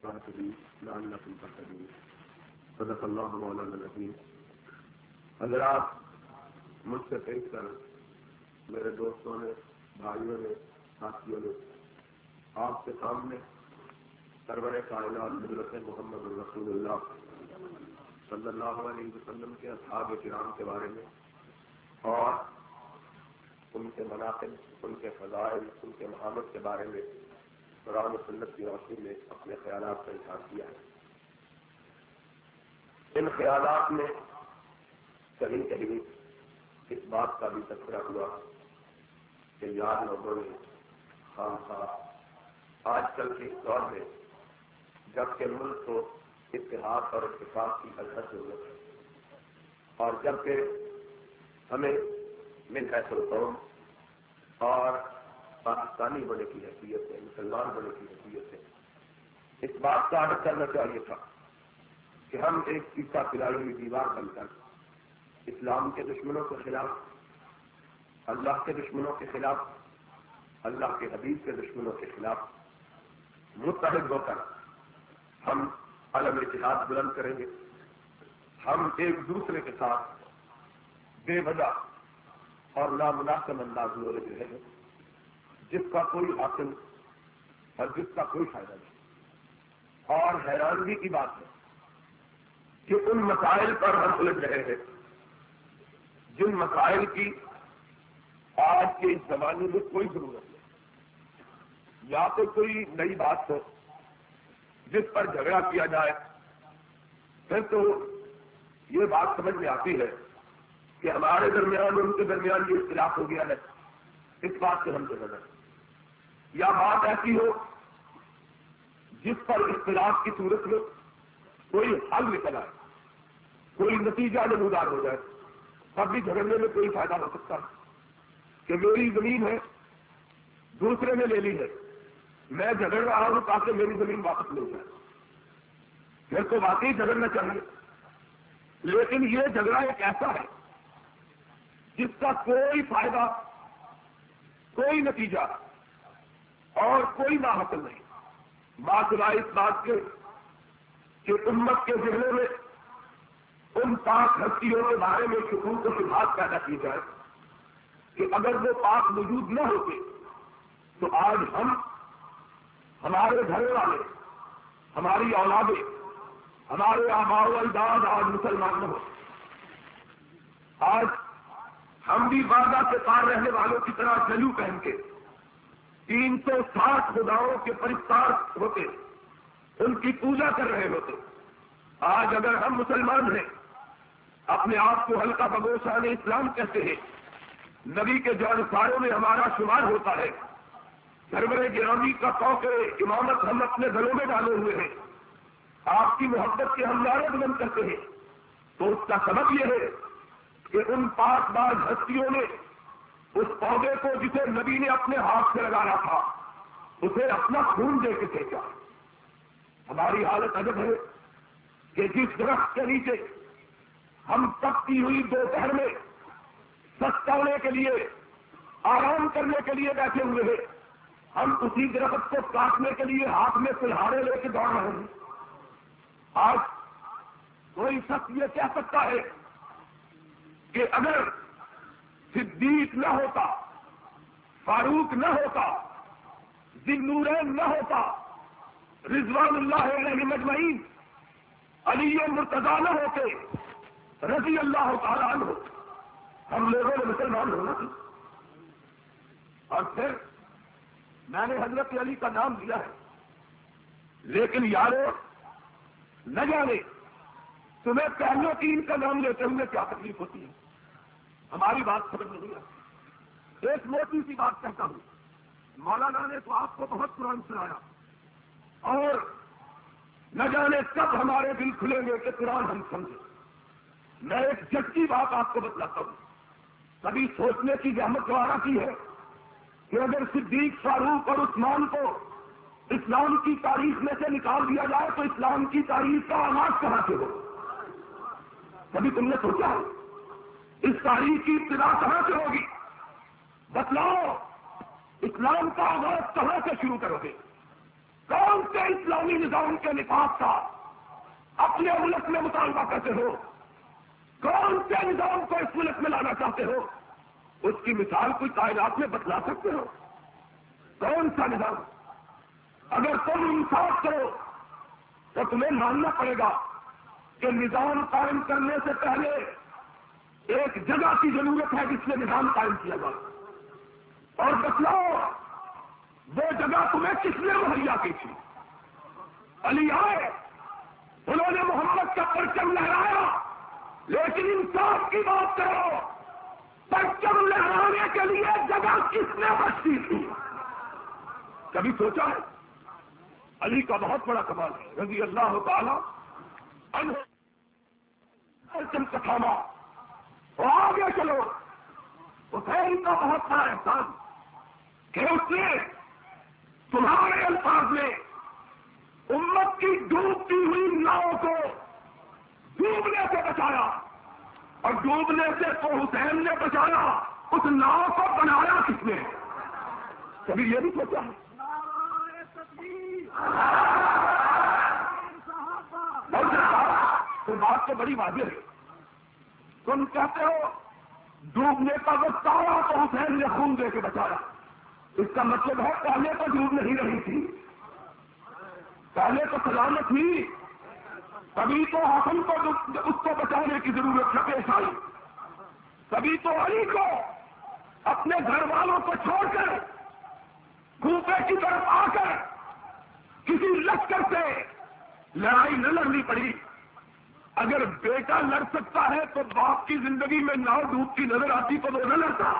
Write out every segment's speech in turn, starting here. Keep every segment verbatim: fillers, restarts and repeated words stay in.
لعلكم تهتدون صدق اللہ مولانا العظیم۔ حضرات، مجھ سے پیش کر میرے دوستوں نے، بھائیوں نے، ساتھیوں نے آپ کے سامنے سرور کائنات حضرت محمد رسول اللہ صلی اللہ علیہ وسلم کے اصحاب کرام کے بارے میں اور ان کے مناقب، ان کے فضائل، ان کے محبت کے بارے میں قرآن و سنت کی روشنی میں اپنے خیالات کا اظہار کیا ہے۔ ان خیالات میں کہیں کہیں اس بات کا بھی تذکرہ ہوا کہ یار لوگوں نے خام خواہ آج کل کے اس دور میں جبکہ ملک کو اتحاد اور اتفاق کی ازحد ضرورت ہے اور جبکہ ہمیں من حیث القوم اور پاکستانی ہونے کی حیثیت ہے، مسلمان ہونے کی حیثیت ہے، اس بات کا عہد کرنا چاہیے تھا کہ ہم ایک سیسا پلائی ہوئی دیوار بن کر اسلام کے دشمنوں کے خلاف، اللہ کے دشمنوں کے خلاف، اللہ کے حبیب کے دشمنوں کے خلاف متحد ہو کر ہم علم اتحاد بلند کریں گے۔ ہم ایک دوسرے کے ساتھ بے وجہ اور نامناسب انداز میں رہ رہے ہیں جس کا کوئی حاصل اور جس کا کوئی فائدہ نہیں، اور حیرانگی کی بات ہے کہ ان مسائل پر ہم الجھ رہے ہیں جن مسائل کی آج کے اس زمانے میں کوئی ضرورت نہیں۔ یا تو کوئی نئی بات ہو جس پر جھگڑا کیا جائے، پھر تو یہ بات سمجھ میں آتی ہے کہ ہمارے درمیان اور ان کے درمیان یہ اختلاف ہو گیا ہے، اس بات سے ہم جھگڑ رہے ہیں۔ یا بات ایسی ہو جس پر اختلاف کی صورت میں کوئی حل نکل آئے، کوئی نتیجہ نمودار ہو جائے، تب بھی جھگڑنے میں کوئی فائدہ ہو سکتا ہے کہ میری زمین ہے، دوسرے نے لے لی ہے، میں جھگڑ رہا ہوں تاکہ میری زمین واپس مل جائے، پھر تو واقعی جھگڑنا چاہیے۔ لیکن یہ جھگڑا ایک ایسا ہے جس کا کوئی فائدہ، کوئی نتیجہ اور کوئی نہ حاصل نہیں، باسوائے اس بات کے کہ امت کے ذہنوں میں ان پاک ہستیوں کے بارے میں شکوک و شبہات پیدا کی جائے کہ اگر وہ پاک موجود نہ ہوتے تو آج ہم، ہمارے گھر والے، ہماری اولادیں، ہمارے آباء و اجداد آج مسلمان نہ ہوتے۔ آج ہم بھی وعدہ سے پار رہنے والوں کی طرح جلو پہن کے تین سو ساٹھ خداؤں کے پرستار ہوتے، ان کی پوجا کر رہے ہوتے۔ آج اگر ہم مسلمان ہیں، اپنے آپ کو حلقہ بگوشان اسلام کہتے ہیں، نبی کے جانساروں میں ہمارا شمار ہوتا ہے، سرور گرامی کا توقع امامت ہم اپنے گلوں میں ڈالے ہوئے ہیں، آپ کی محبت کے ہم نعرے بلند کرتے ہیں، تو اس کا سبب یہ ہے کہ ان پاک باز ہستیوں نے اس پودے کو جسے نبی نے اپنے ہاتھ سے لگانا تھا اسے اپنا خون دے کے پھینکا۔ ہماری حالت عجب ہے کہ جس درخت کے نیچے ہم تپتی ہوئی دوپہر میں سستانے کے لیے، آرام کرنے کے لیے بیٹھے ہوئے ہیں، ہم اسی درخت کو کاٹنے کے لیے ہاتھ میں کلہاڑے لے کے دوڑ رہے ہیں۔ آج کوئی شخص یہ کہہ سکتا ہے کہ اگر صدیق نہ ہوتا، فاروق نہ ہوتا، ذی النورین نہ ہوتا، رضوان اللہ علیہ مجمعین، علی مرتضیٰ نہ ہوتے، رضی اللہ تعالیٰ عنہ، ہم لوگوں نے مسلمان ہونا تھی۔ اور پھر میں نے حضرت علی کا نام دیا ہے، لیکن یارو نہ جانے تمہیں پہلے تین کا نام لیتے ہوئے کیا تکلیف ہوتی ہے، ہماری بات سمجھ نہیں آتی۔ ایک موٹی سی بات کہتا ہوں، مولانا نے تو آپ کو بہت قرآن سنایا، اور نہ جانے کب ہمارے دل کھلیں گے کہ قرآن ہم سمجھیں۔ میں ایک جھٹکی بات آپ کو بتلاتا ہوں، کبھی سوچنے کی زحمت گوارا کی ہے کہ اگر صدیق، فاروق اور عثمان کو اسلام کی تاریخ میں سے نکال دیا جائے تو اسلام کی تاریخ کا آغاز کہاں سے ہو؟ کبھی تم نے سوچا اس تاریخ کی ابتدا کہاں سے ہوگی؟ بتلاؤ، اسلام کا آغاز کہاں سے شروع کرو گے؟ کون سے سے اسلامی نظام کے نفاذ کا اپنے ملک میں مطالبہ کرتے ہو، کون سے نظام کو اس ملک میں لانا چاہتے ہو، اس کی مثال کوئی کائنات میں بتلا سکتے ہو؟ کون سا نظام؟ اگر تم انصاف کرو تو تمہیں ماننا پڑے گا کہ نظام قائم کرنے سے پہلے ایک جگہ کی ضرورت ہے جس میں نظام قائم کیا جائے، اور بتلاؤ وہ جگہ تمہیں کس نے مہیا کی تھی؟ علی آئے، انہوں نے محمد کا پرچم لہرایا، لیکن انصاف کی بات کرو، پرچم لہرانے کے لیے جگہ کس نے بچتی تھی؟ کبھی سوچا ہے؟ علی کا بہت بڑا کمال ہے رضی اللہ تعالی عنہ، پرچم کا تھاما اور آگے چلو۔ حسین کا بہت بڑا احسان کہ اس نے تمہارے الفاظ میں امت کی ڈوبتی ہوئی ناؤں کو ڈوبنے سے بچایا، اور ڈوبنے سے تو حسین نے بچایا، اس ناؤ کو بنایا کس نے؟ کبھی یہ بھی سوچا ہے؟ تو بات تو بڑی واضح ہے۔ تم کہتے ہو ڈوبنے کا وقت آیا تو حسین نے خون دے کے بچایا، اس کا مطلب ہے پہلے تو ڈوب نہیں رہی تھی، پہلے تو سلامت تھی، تبھی تو حسن کو اس کو بچانے کی ضرورت پیش آئی، تبھی تو علی کو اپنے گھر والوں کو چھوڑ کر کوفے کی طرف آ کر کسی لشکر سے لڑائی نہ لڑنی پڑی۔ اگر بیٹا لڑ سکتا ہے تو باپ کی زندگی میں ناؤ ڈوبتی نظر آتی تو وہ نہ لڑتا،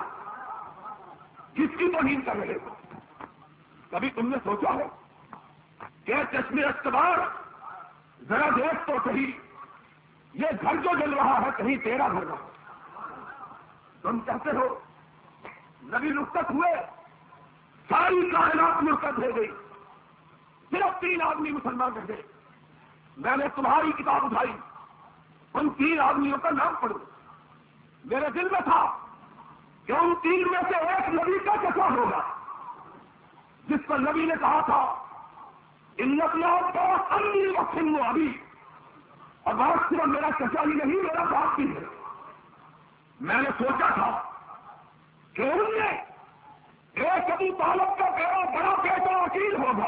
کس کی توہین کر رہے ہو؟ کبھی تم نے سوچا ہو کہ چشمے اقتدار ذرا دیکھ تو صحیح، یہ گھر جو جل رہا ہے کہیں تیرا گھر نہ؟ تم کہتے ہو نبی رخصت ہوئے، ساری کائنات مرتد ہو گئی، صرف تین آدمی مسلمان رہ گئے۔ میں نے تمہاری کتاب اٹھائی، ان تین آدمیوں کا نام پڑھو، میرے دل میں تھا کہ ان تین میں سے ایک نبی کا چچا ہوگا، جس پر نبی نے کہا تھا ان بہت امی وقت ابھی، اور بات صرف میرا چچا ہی نہیں میرا باپ بھی ہے۔ میں نے سوچا تھا کہ ان میں ایک ابو طالب کا بڑا بڑا بیٹا وکیل ہوگا،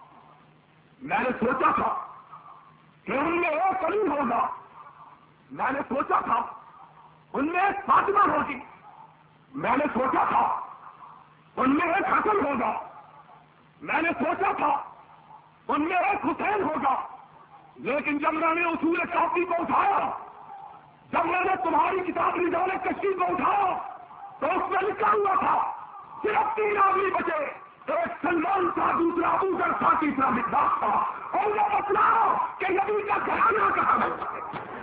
میں نے سوچا تھا کہ ان میں ایک علی ہوگا، میں نے سوچا تھا ان میں ایک فاطمہ ہوگی، میں نے سوچا تھا ان میں ایک حسن ہوگا، میں نے سوچا تھا ان میں ایک حسین ہوگا، لیکن جب میں نے اصول کافی کو اٹھایا، جب میں نے تمہاری کتاب رجال کشی کو اٹھایا تو اس میں لکھا ہوا تھا صرف تین آدمی بچے، ایک سلمان تھا، دوسرا ابو ذر تھا، تیسرا مقداد تھا، اور یہ بتلاؤ کہ نبی کا گھرانہ کہاں ہے؟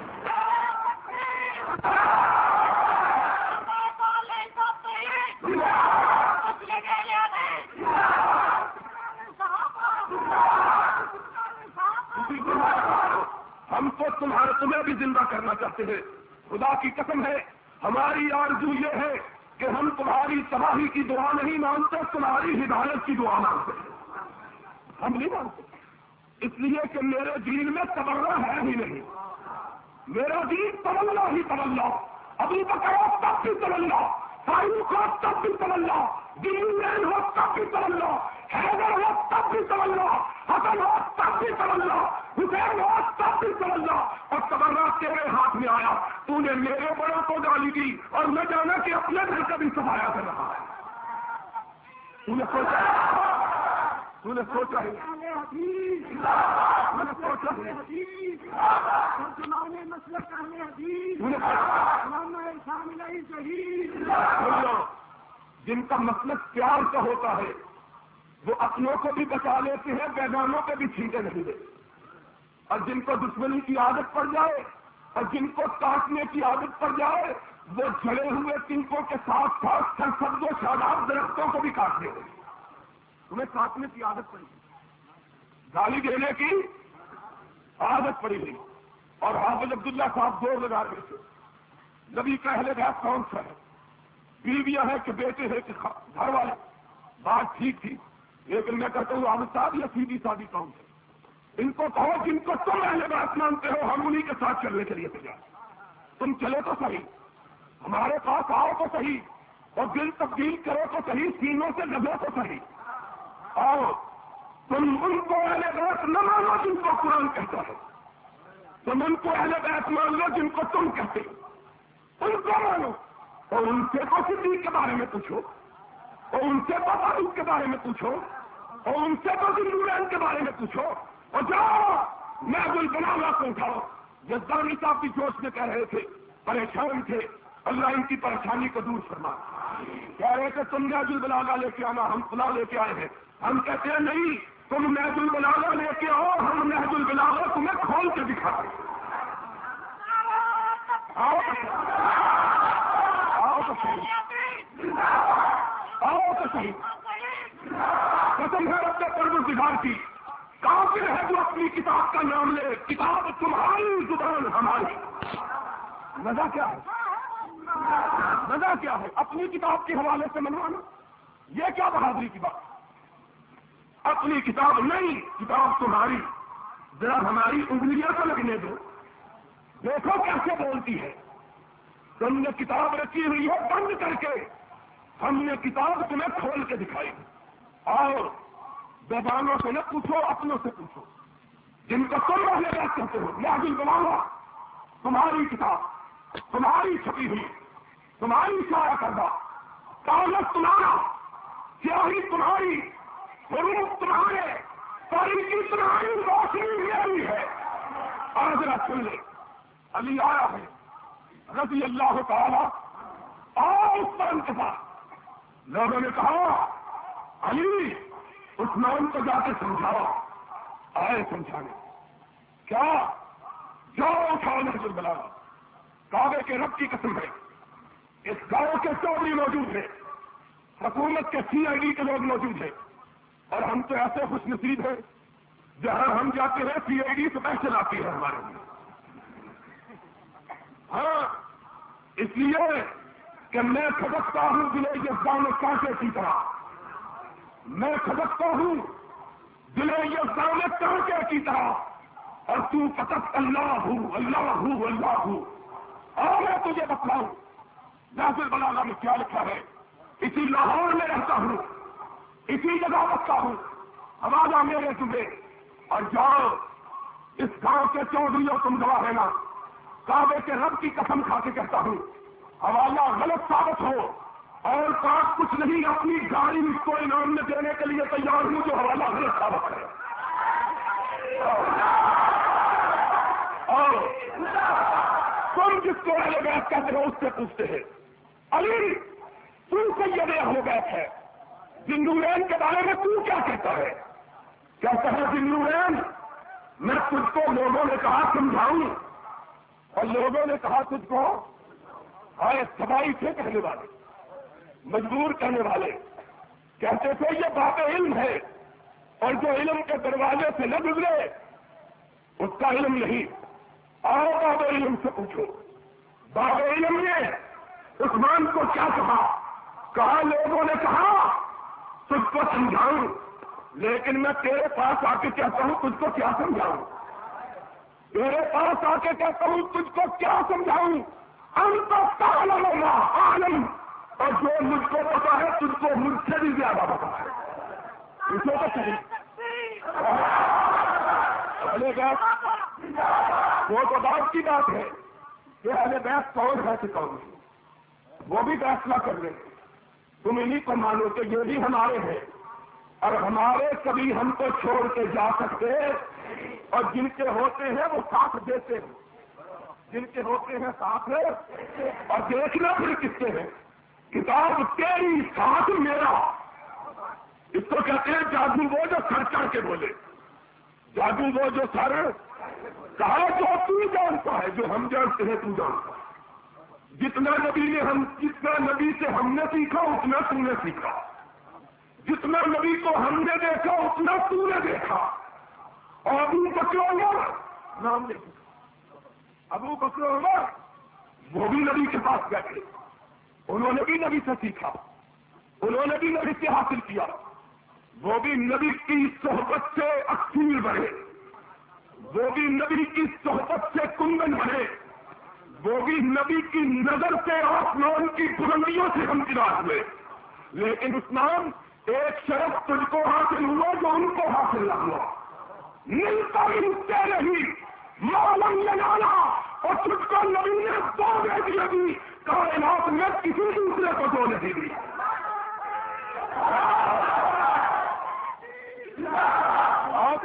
ہم تو تمہارے تمہیں بھی زندہ کرنا چاہتے ہیں، خدا کی قسم ہے، ہماری آرزو یہ ہے کہ ہم تمہاری تباہی کی دعا نہیں مانتے، تمہاری ہدایت کی دعا مانگتے ہیں۔ ہم نہیں مانتے اس لیے کہ میرے دین میں تبرہ ہے ہی نہیں، میرا دین تمنا ہی تمنا، ابھی بکر ہو تب بھی تمنا، فاروق ہو تب بھی تمنا، دین ہو تب بھی تمنا، حیدر ہو تب بھی تمنا، حسن ہو تب بھی تمنا، حسین ہو تب بھی تمنا، اور تبرہ تیرے ہاتھ میں آیا، تو نے میرے بڑوں کو گالی دی اور میں جانا کہ اپنے گھر کا بھی سفایا کر رہا ہے۔ تو نے سوچا تو نے سوچا ہے میں نے سوچا ہے جن کا مطلب پیار کا ہوتا ہے وہ اپنوں کو بھی بچا لیتے ہیں، بیگانوں پہ بھی چھینٹے نہیں دیتے، اور جن کو دشمنی کی عادت پڑ جائے اور جن کو کاٹنے کی عادت پڑ جائے وہ جڑے ہوئے تنکوں کے ساتھ ساتھ سرسبز و شاداب درختوں کو بھی کاٹ دے گے۔ تمہیں کاٹنے کی عادت پڑی، گالی دینے کی عادت پڑی گئی، اور حافظ عبداللہ صاحب زور لگا رہے تھے نبی کا اہل بیت کون سا ہے؟ بیویاں ہیں کہ بیٹے ہیں کہ گھر والے؟ بات ٹھیک تھی، لیکن میں کہتا ہوں حافظ صاحب یہ سیدھی سادی کون ہے؟ ان کو کہو جن کو تم اہل بیت مانتے ہو ہم انہیں کے ساتھ چلنے کے لیے تیار، تم چلو تو صحیح، ہمارے پاس آؤ تو صحیح، اور دل تبدیل کرو تو صحیح، سینوں سے لگو تو صحیح، اور تم ان کو اہل بیت نہ مانو جن کو قرآن کہتا ہے، تم ان کو اہل بیت مان لو جن کو تم کہتے ہو، ان کو مانو، اور ان سے تو صدیق کے بارے میں پوچھو، اور ان سے تو فاروق کے بارے میں پوچھو، اور ان سے تو ذوالنورین کے بارے میں پوچھو، اور جاؤ محض البلاغہ کو اٹھاؤ۔ یزدانی صاحب بھی جوش میں کہہ رہے تھے، پریشان تھے، اللہ ان کی پریشانی کو دور فرما، کہہ رہے تھے تم محض البلاغہ لے کے آنا، ہم فلاں لے کے آئے ہیں، ہم کہتے ہیں نہیں، تم محض البلاغہ لے کے آؤ، ہم محض البلاغہ تمہیں کھول کے دکھاتے ہیں، آؤ آؤ تو صحیح، آؤ تو صحیح، قسم ہے رب پروردگار کی، کافر ہے جو اپنی کتاب کا نام لے، کتاب تمہاری زبان ہماری، مزہ کیا ہے، مزہ کیا ہے اپنی کتاب کے حوالے سے منوانا، یہ کیا بہادری کی بات، اپنی کتاب نہیں، کتاب تمہاری، ذرا ہماری انگلیاں تو لگنے دو، دیکھو کیسے بولتی ہے، تم نے کتاب رکھی ہوئی ہے بند کر کے، ہم نے کتاب تمہیں کھول کے دکھائی، اور بیگانوں سے نہ پوچھو، اپنوں سے پوچھو، جن کو تم اہل بیت کہتے ہو، محض البلاغہ تمہاری کتاب، تمہاری چھپی ہوئی، تمہاری شائع کردہ، کاغذ تمہارا، سیاہی تمہاری، حروف تمہارے، تاریخی تمہاری، روشنی میری ہے، اور ذرا سن لے، علی آیا ہے رضی اللہ تعالی، آؤ اس پر انتظار، لوگوں نے کہا علی عثمان کو جا کے سمجھاؤ، آئے سمجھانے، کیا جاؤ اٹھاؤ محض البلاغہ، کعبے کے رب کی قسم ہے، اس گاؤں کے چودھری موجود ہیں، حکومت کے سی آئی ڈی کے لوگ موجود ہیں، اور ہم تو ایسے خوش نصیب ہیں جہاں ہم جاتے ہیں سی آئی ڈی سے پیسے لاتی ہے ہمارے لیے، ہاں اس لیے کہ میں کھدکتا ہوں دلے یزدان کانٹے کی طرح، میں کھدکتا ہوں دلے یزدان کانٹے کی طرح، اور تو فقط اللہ ہوں اللہ ہوں اللہ ہوں، اور میں تجھے بتلاؤں محض البلاغہ میں کیا لکھا ہے، اسی لاہور میں رہتا ہوں، اسی جگہ رکھتا ہوں، حوالہ میرے تمہیں، اور جاؤ اس گاؤں کے چودھریوں تم گواہ رہنا، کعبے کے رب کی قسم کھا کے کہتا ہوں، حوالہ غلط ثابت ہو اور پاس کچھ نہیں، اپنی گاڑی اس کو انعام میں دینے کے لیے تیار ہوں جو حوالہ غلط ثابت ہے، اور تم جس کو اہل بیت کہتے ہو اس سے پوچھتے ہیں، علی تو سید اہل بیت ہے، ذوالنورین کے بارے میں تو کیا کہتا ہے، کہتا ہے ذوالنورین میں تجھ کو لوگوں نے کہا سمجھاؤں، اور لوگوں نے کہا تجھ کو آئے سبائی سے کہنے والے، مجبور کرنے والے، کہتے تھے یہ باب علم ہے، اور جو علم کے دروازے سے نہ گزرے اس کا علم نہیں، آؤ باب علم سے پوچھو، باب علم نے عثمان کو کیا کہا، کہا لوگوں نے کہا تجھ کو سمجھاؤں، لیکن میں تیرے پاس آ کے کہتا ہوں تجھ کو کیا سمجھاؤں، تیرے پاس آ کے کہتا ہوں تجھ کو کیا سمجھاؤں، ہم تو تعلم اللہ عالم، اور جو مجھ کو پتا ہے تجھ کو مجھ سے بھی زیادہ پتا ہے، اسے تو صحیح اہل بیت، وہ تو بات کی بات ہے کہ اہل بیت کون ہے کہ کون نہیں، وہ بھی فیصلہ کر لیں، تم انہیں کو مانو کہ یہ بھی ہمارے ہیں، اور ہمارے کبھی ہم کو چھوڑ کے جا سکتے، اور جن کے ہوتے ہیں وہ ساتھ دیتے ہیں، جن کے ہوتے ہیں ساتھ ہے، اور دیکھنا پھر کس کے ہیں، کتاب تیری ساتھ میرا، اس کو کہتے ہیں جادو وہ جو سر چڑھ کے بولے، جادو وہ جو سر کہا جو تو جانتا ہے، جو ہم جانتے ہیں تو جانتا ہے، جتنا نبی نے ہم جتنا نبی سے ہم نے سیکھا اتنا تو نے سیکھا، جتنا نبی کو ہم نے دیکھا اتنا تو نے دیکھا، اور ابو بکر عمر نام لے ابو بکر عمر وہ بھی نبی کے پاس بیٹھے، انہوں نے بھی نبی سے سیکھا، انہوں نے بھی نبی سے حاصل کیا، وہ بھی نبی کی صحبت سے اکثیر بڑھے، وہ بھی نبی کی صحبت سے کنگن بنے، وہ بھی نبی کی نظر سے آسمان کی بلندیوں سے ہم گراج ہوئے، لیکن عثمان ایک شرف تجھ کو حاصل ہوا جو ان کو حاصل نہ ہوا، ملتا ملتے نہیں معلوم لگانا، اور تجھ کو نبی نے دو دے دی ابھی کائنات میں کسی دوسرے کو دو نہیں دی۔ آؤ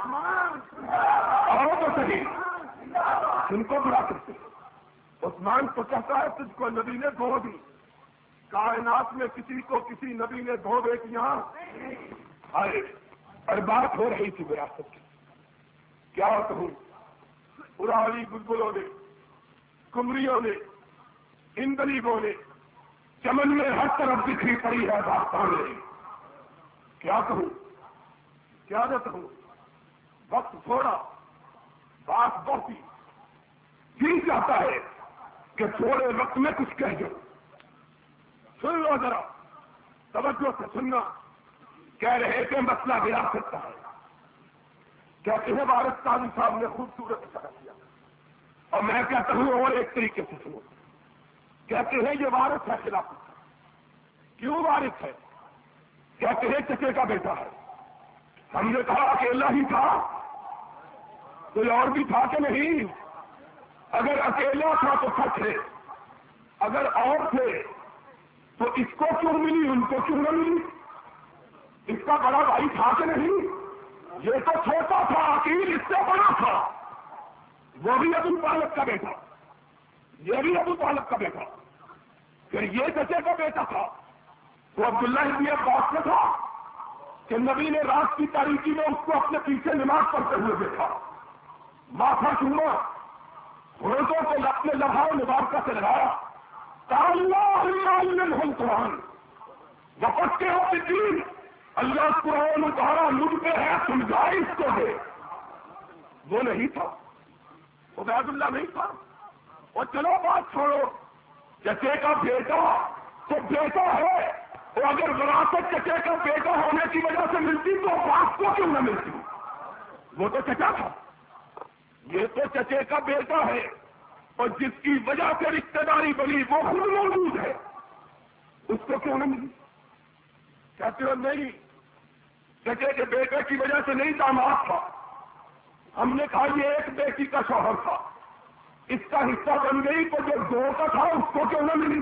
تو صحیح، ان کو برا کرتے عثمان تو کہتا ہے تجھ کو نبی نے دو دی، کائنات میں کسی کو کسی نبی نے دو بیٹیاں آئے، اور بات ہو رہی تھی وراثت کی۔ کیا کہوں، پرانی بلبلوں نے، کمریوں نے، اندلیبوں نے چمن میں ہر طرف بکھری پڑی ہے داستانیں، کیا کہوں کیا نہ کہوں، وقت تھوڑا بات بہتی، جی چاہتا ہے کہ تھوڑے وقت میں کچھ کہہ دو۔ سن لو ذرا توجہ سے سننا، کہہ رہے کہ مسئلہ وراثت کا ہے، کہتے ہیں وارث قاضی صاحب نے خوبصورت اشارہ کیا، اور میں کہتا ہوں اور ایک طریقے سے سنو، کہتے ہیں یہ وارث ہے خلافت، کیوں وارث ہے؟ کہتے ہیں چچے کا بیٹا ہے۔ ہم نے کہا اکیلا ہی تھا، کوئی اور بھی تھا کہ نہیں؟ اگر اکیلا تھا تو سچ ہے، اگر اور تھے تو اس کو کیوں ملی، ان کو کیوں نہ ملی؟ اس کا بڑا بھائی تھا کہ نہیں؟ یہ تو چھوٹا تھا، عقیل اس سے بڑا تھا، وہ بھی ابو طالب کا بیٹا، یہ بھی ابو طالب کا بیٹا، پھر یہ چچے کا بیٹا تھا، وہ عبداللہ ابن عباس کا تھا کہ نبی نے رات کی تاریکی میں اس کو اپنے پیچھے نماز پڑھتے ہوئے دیکھا، ماتھا چوما، ہونٹوں کو اپنے لبھاؤ مبارکہ سے لگایا، اللہ قرآن وقت کے ہو دین، اللہ قرآن اتارا مجھ پہ ہے، سمجھا اس کو دے۔ وہ نہیں تھا، عبید اللہ نہیں تھا۔ اور چلو بات چھوڑو، چچے کا بیٹا تو بیٹا ہے، اور اگر وراثت چچے کا بیٹا ہونے کی وجہ سے ملتی تو باپ کو کیوں نہ ملتی؟ وہ تو چچا تھا، یہ تو چچے کا بیٹا ہے، اور جس کی وجہ سے رشتے داری بنی وہ خود موجود ہے، اس کو کیوں نہ ملی؟ کہتے ہو نہیں، چچے کے بیٹے کی وجہ سے نہیں، داماد تھا۔ ہم نے کہا یہ ایک بیٹی کا شوہر تھا، اس کا حصہ بن گئی، تو جو دو کا تھا اس کو کیوں نہ ملی؟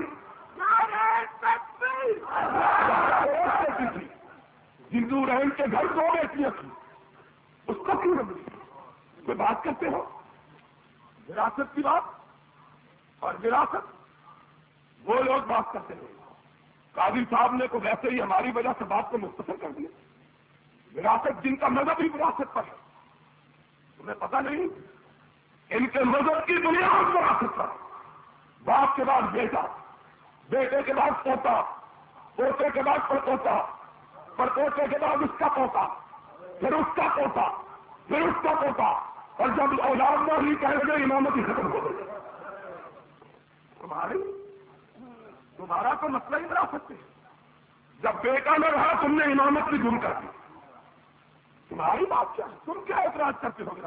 ہندو رحم کے گھر دو بیٹیاں تھیں، اس کو کیوں نہ ملی؟ کوئی بات کرتے ہو وراثت کی بات، اور وراثت وہ لوگ بات کرتے ہیں، قاضی صاحب نے تو ویسے ہی ہماری وجہ سے بات کو مختصر کر دیا۔ وراثت جن کا مذہب ہی وراثت پر ہے، تمہیں پتہ نہیں، ان کے مذہب کی بنیاد وراثت پر، باپ کے بعد بیٹا، بیٹے کے بعد پوتا، پوتے کے بعد پڑپوتا، پڑپوتے کے بعد اس کا پوتا، پھر اس کا پوتا، پھر اس کا پوتا، اور جب اولاد میں ہی کہہ گئے امامت ہی ختم ہو گئی۔ تمہاری تمہارا تو مسئلہ ہی وراثت ہے، جب بیٹا نہ رہا تم نے امامت بھی گم کر دی، تمہاری بات کیا ہے؟ تم کیا اعتراض کرتے ہو؟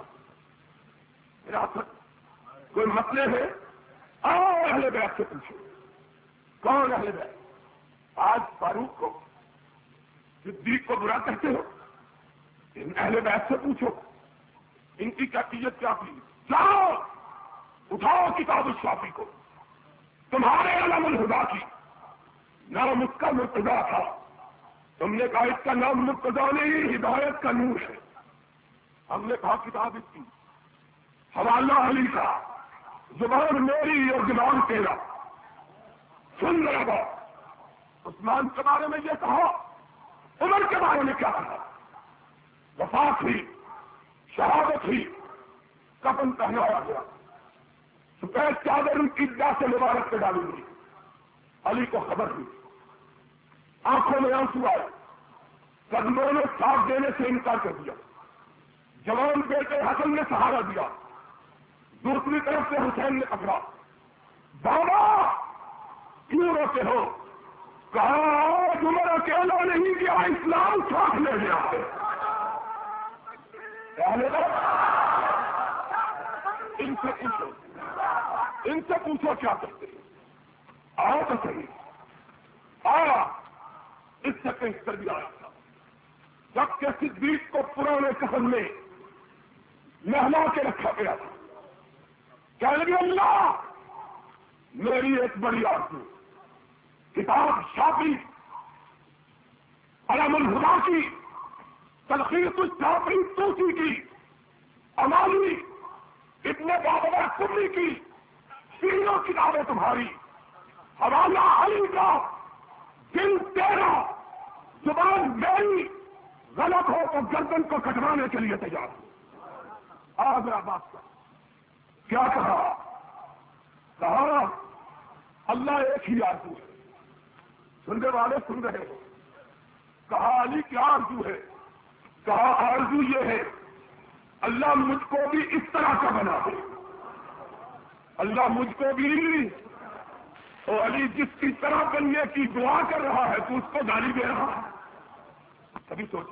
وراثت کوئی مسئلے ہے؟ آؤ اہل بیت سے پوچھو، کون اہل بیت؟ آج فاروق کو، صدیق کو برا کہتے ہو؟ ان اہل بیت سے پوچھو ان کی کیفیت کیا تھی۔ جاؤ اٹھاؤ کتاب الشافی کو، تمہارے علم الہدا کی نام اس کا مرتضی تھا، تم نے کہا اس کا نام مرتضی نہیں، ہدایت کا نور ہے۔ ہم نے کہا کتاب اس کی، حوالہ علی کا، زبان میری اور زبان تیرا۔ سن رہا عثمان کے بارے میں یہ کہا، عمر کے بارے میں کیا کہا؟ وفات ہوئی، شہادت ہوئی، کفن پہنایا گیا، سفید چادر ان کی جا سے مبارک پہ ڈالی گئی، علی کو خبر ہوئی، آنکھوں میں آنسو آئے، قدموں نے ساتھ دینے سے انکار کر دیا، جوان بیٹے حسن نے سہارا دیا، دوسری طرف سے حسین نے پکڑا، بابا کیوں روتے ہو؟ کہا عمر اکیلا نہیں گیا، اسلام ساتھ لے گیا ہے۔ ان سے پوچھو ان سے پوچھو کیا کرتے ہیں، آؤ تو صحیح، آ اس سے کہیں کر بھی آیا تھا جب کہ صدیق کو پرانے کفن میں نہلا کے رکھا گیا تھا، کہنے لگے اللہ میری ایک بڑی آرزو کتاب شافی علم الہدا کی، تلخیص الشافعی توسی کی، امالی ابن بابر کلی کی تینوں کتابیں تمہاری، حوالہ علی کا، دل تیرا، زبان میری، غلط ہو تو گردن کو کٹوانے کے لیے تیار ہو۔ آ میرا بات کر کیا کہا؟ کہا اللہ ایک ہی آرزو ہے، سننے والے سن رہے ہو، کہا علی کیا آرزو ہے؟ کہا آرزو یہ ہے اللہ مجھ کو بھی اس طرح کا بنا دے، اللہ مجھ کو بھی، اور علی جس کی طرح بننے کی دعا کر رہا ہے تو اس کو گالی دے رہا ہے۔ کبھی سوچا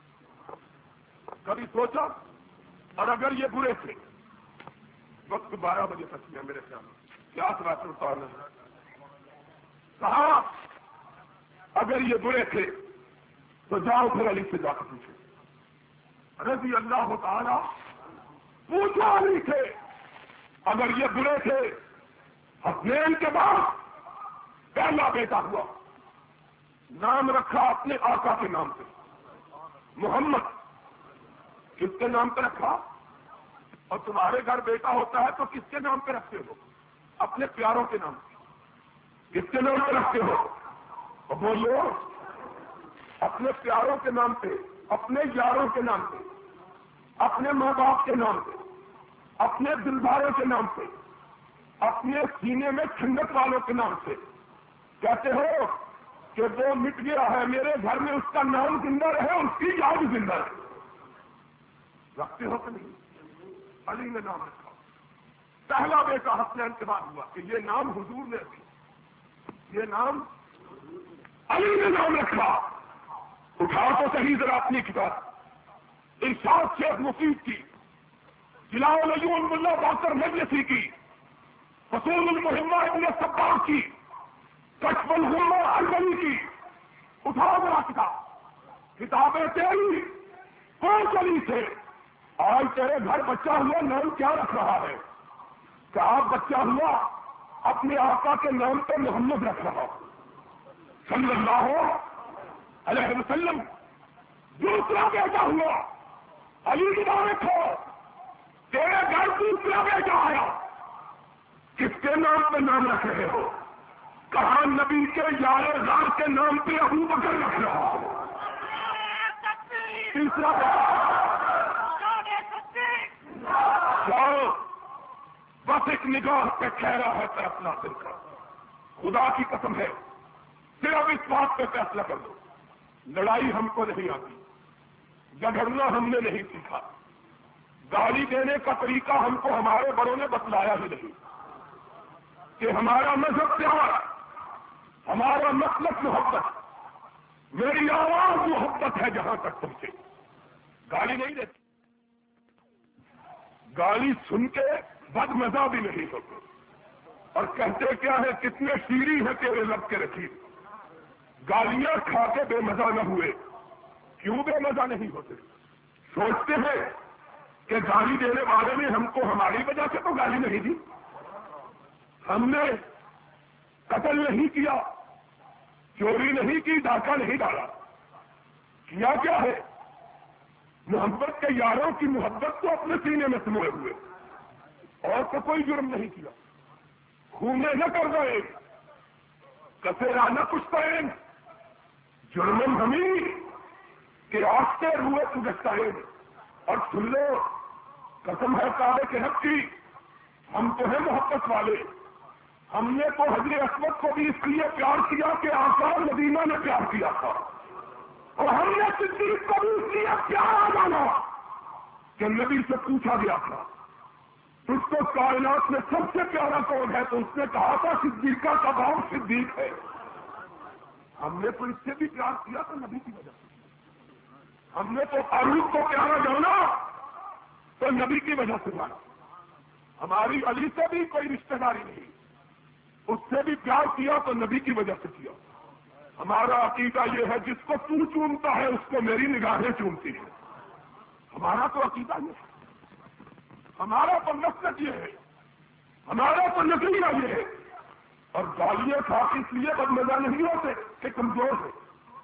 کبھی سوچا اور اگر یہ برے تھے، وقت بارہ بجے تک کیا میرے خیال میں کیا سراسر اتارنا ہے، کہا اگر یہ برے تھے تو جاؤ پھر علی سے جا کر پوچھو، رضی اللہ تعالی پوچھا علی تھے، اگر یہ برے تھے، حسنین کے بعد پہلا بیٹا ہوا، نام رکھا اپنے آقا کے نام پہ محمد، کس کے نام پہ رکھا؟ اور تمہارے گھر بیٹا ہوتا ہے تو کس کے نام پہ رکھتے ہو؟ اپنے پیاروں کے نام پہ۔ کس کے نام پہ رکھتے ہو؟ اور بولو، اپنے پیاروں کے نام پہ، اپنے یاروں کے نام پہ، اپنے ماں باپ کے نام پہ، اپنے دلداروں کے نام پہ، اپنے سینے میں ٹھنڈک والوں کے نام سے کہتے ہو کہ وہ مٹ گیا ہے، میرے گھر میں اس کا نام زندہ رہے، اس کی یاد زندہ رہے۔ رکھتے ہو کہ نہیں؟ علی نے نام رکھا، پہلا بیٹا حسنین کے بعد ہوا کہ یہ نام حضور نے رکھا، یہ نام علی نے نام رکھا۔ اٹھا تو صحیح ذرا اپنی کتاب ارشاد شیخ مفید کی، جلاء العیون ملا باقر مجلسی کی، فصول المہمہ ابن صباح کی، کشف الغمہ الغنی کی، اٹھا ذرا کتاب، کتابیں تیری کون چلی سے؟ آج تیرے گھر بچہ ہوا، نام کیا رکھ رہا ہے؟ کیا بچہ ہوا اپنے آقا کے نام پہ محمد رکھ رہا صلی اللہ علیہ وسلم۔ دوسرا بیٹا ہوا علی کی نام رکھو، تیرے گھر دوسرا بیٹا آیا، کس کے نام پہ نام رکھ رہے ہو؟ کہاں نبی کے یار غار کے نام پہ ابو بکر رکھ رہا ہو۔ تیسرا بیٹا جاؤ، بس ایک نگاہ پہ ٹھہرا ہے تو اپنا دل کا، خدا کی قسم ہے صرف اس بات پہ فیصلہ کر دو، لڑائی ہم کو نہیں آتی، جھگڑنا ہم نے نہیں سیکھا، گالی دینے کا طریقہ ہم کو ہمارے بڑوں نے بتلایا ہی نہیں، کہ ہمارا مذہب پیار، ہمارا مطلب محبت، میری آواز محبت ہے جہاں تک پہنچے، گالی نہیں دیتی، گالی سن کے بد مزہ بھی نہیں ہوتے، اور کہتے کیا ہے کتنے شیریں ہیں تیرے لب کے رکھی، گالیاں کھا کے بے مزہ نہ ہوئے، کیوں بے مزہ نہیں ہوتے؟ سوچتے ہیں کہ گالی دینے والے نے ہم کو ہماری وجہ سے تو گالی نہیں دی، ہم نے قتل نہیں کیا، چوری نہیں کی، ڈاکہ نہیں ڈالا، کیا کیا ہے؟ محبت کے یاروں کی محبت کو اپنے سینے میں سموئے ہوئے، اور تو کوئی جرم نہیں کیا، خونے نہ کر گئے، کسیرا نہ کچھ کریں، جرمن ہمیں کہ آستے روئے تجھے، اور سن لو قسم ہے کعبے کے حق کی، ہم تو ہیں محبت والے، ہم نے تو حضرت اسود کو بھی اس لیے پیار کیا کہ آقا مدینہ نے پیار کیا تھا، اور ہم نے صدیق کو بھی اس لیے پیار جانا کہ نبی سے پوچھا گیا تھا تجھ کو کائنات میں سب سے پیارا کون ہے، تو اس نے کہا تھا صدیقہ کا باپ صدیق ہے۔ ہم نے تو اس سے بھی پیار کیا تھا نبی کی وجہ سے، ہم نے تو فاروق کو پیارا جانا تو نبی کی وجہ سے جانا، ہماری علی سے بھی کوئی رشتہ داری نہیں، اس سے بھی پیار کیا تو نبی کی وجہ سے کیا۔ ہمارا عقیدہ یہ ہے جس کو تو چومتا ہے اس کو میری نگاہیں چومتی ہے، ہمارا تو عقیدہ یہ ہے، ہمارا تو مقصد یہ ہے، ہمارا تو نظریہ یہ ہے۔ اور گالیاں کھا اس لیے بدمزہ نہیں ہوتے کہ کمزور ہے،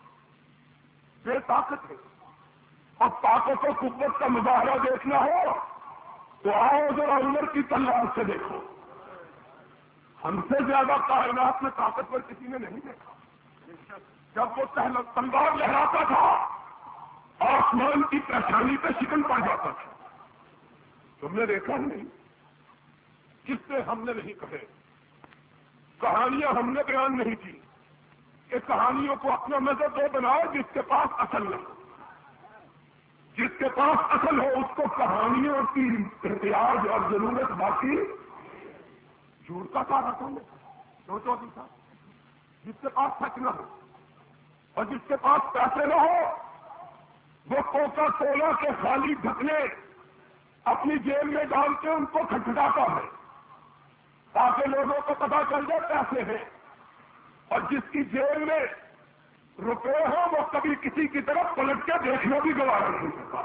بے طاقت ہے۔ اور طاقت و قوت کا مظاہرہ دیکھنا ہو تو آؤ ذرا عمر کی تلوار سے دیکھو، ہم سے زیادہ کائنات میں طاقتور کسی نے نہیں دیکھا۔ جب وہ تلوار لہراتا تھا آسمان کی پریشانی پہ شکن پڑ جاتا تھا، تم نے دیکھا نہیں؟ کس سے ہم نے نہیں کہے، کہانیاں ہم نے بیان نہیں کی کہ کہانیوں کو اپنا نظر دو بناؤ جس کے پاس اصل نہیں، جس کے پاس اصل ہو اس کو کہانیوں کی احتیاط اور ضرورت باقی جھوٹ کا کہا تھا سوچو تھا، جس کے پاس سچ نہ ہو اور جس کے پاس پیسے نہ ہو وہ کوکا کولا کے خالی ڈھکنے اپنی جیب میں ڈال کے ان کو کھٹکھٹاتا ہے تاکہ لوگوں کو پتا چل جائے پیسے ہیں، اور جس کی جیب میں روپے ہو وہ کبھی کسی کی طرف پلٹ کے دیکھنا بھی گوارا نہیں ہوتا۔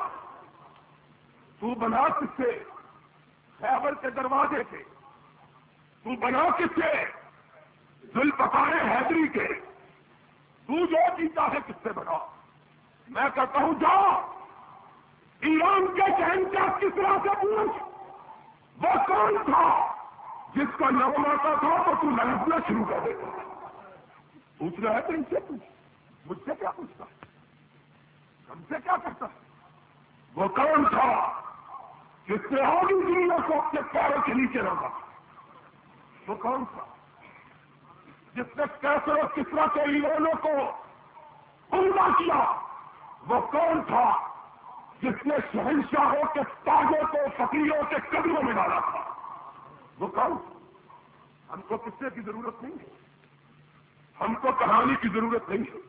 تو بنا کس سے خیبر کے دروازے کے، تو بنا کس سے ذوالفقار حیدری کے، تو جو جیتا ہے کس سے بنا؟ میں کہتا ہوں جا ایران کے شہنشاہ کسریٰ سے پوچھ وہ کون تھا جس کا نام آتا تھا تو تو لڑکنا شروع کر دیتا، پوچھنا ہے تو ان سے پوچھ، مجھ سے کیا پوچھتا ہے، ہم سے کیا کرتا ہے؟ وہ کون تھا جس نے آگے دنیا کو اپنے پیروں کے نیچے رکھا؟ وہ کون تھا جس نے کیسر اور کسریٰ کے ایرانوں کو عمدہ کیا؟ وہ کون تھا جس نے شہنشاہوں کے تاجوں کو فقیروں کے قدموں میں ڈالا تھا؟ وہ کون؟ ہم کو قصے کی ضرورت نہیں ہے، ہم کو کہانی کی ضرورت نہیں ہے۔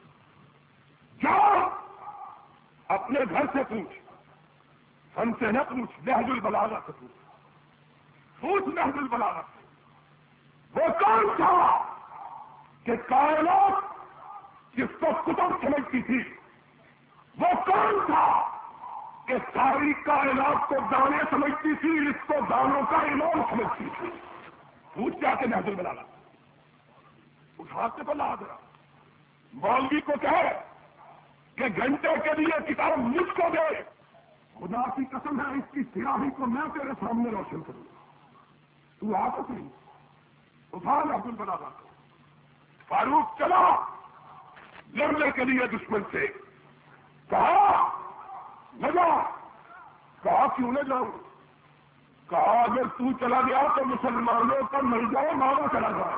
جاؤ اپنے گھر سے پوچھ، ہم سے نہ پوچھ، نہج البلاغہ سے پوچھ، پوچھ نہج البلاغہ سے وہ کون تھا کہ کائنات جس کو کتب سمجھتی تھی، وہ کون تھا کہ ساری کائنات کو دانے سمجھتی تھی، اس کو دانوں کا امام سمجھتی تھی؟ پوچھ جا کے نہج البلاغہ اٹھا کے بلا دیا، مولوی کو کہے کہ گھنٹے کے لیے کتاب مجھ کو دے، خدا کی قسم ہے اس کی سیاہی کو میں تیرے سامنے روشن کروں، تو آ تو نہیں، اٹھا نہج البلاغہ کو۔ فاروق چلا لڑنے کے لیے دشمن سے، کہا نہ جا، کہا کیوں نہ جاؤں؟ کہا اگر تو چلا گیا تو مسلمانوں کا مر جاؤ مارا چلا جائے،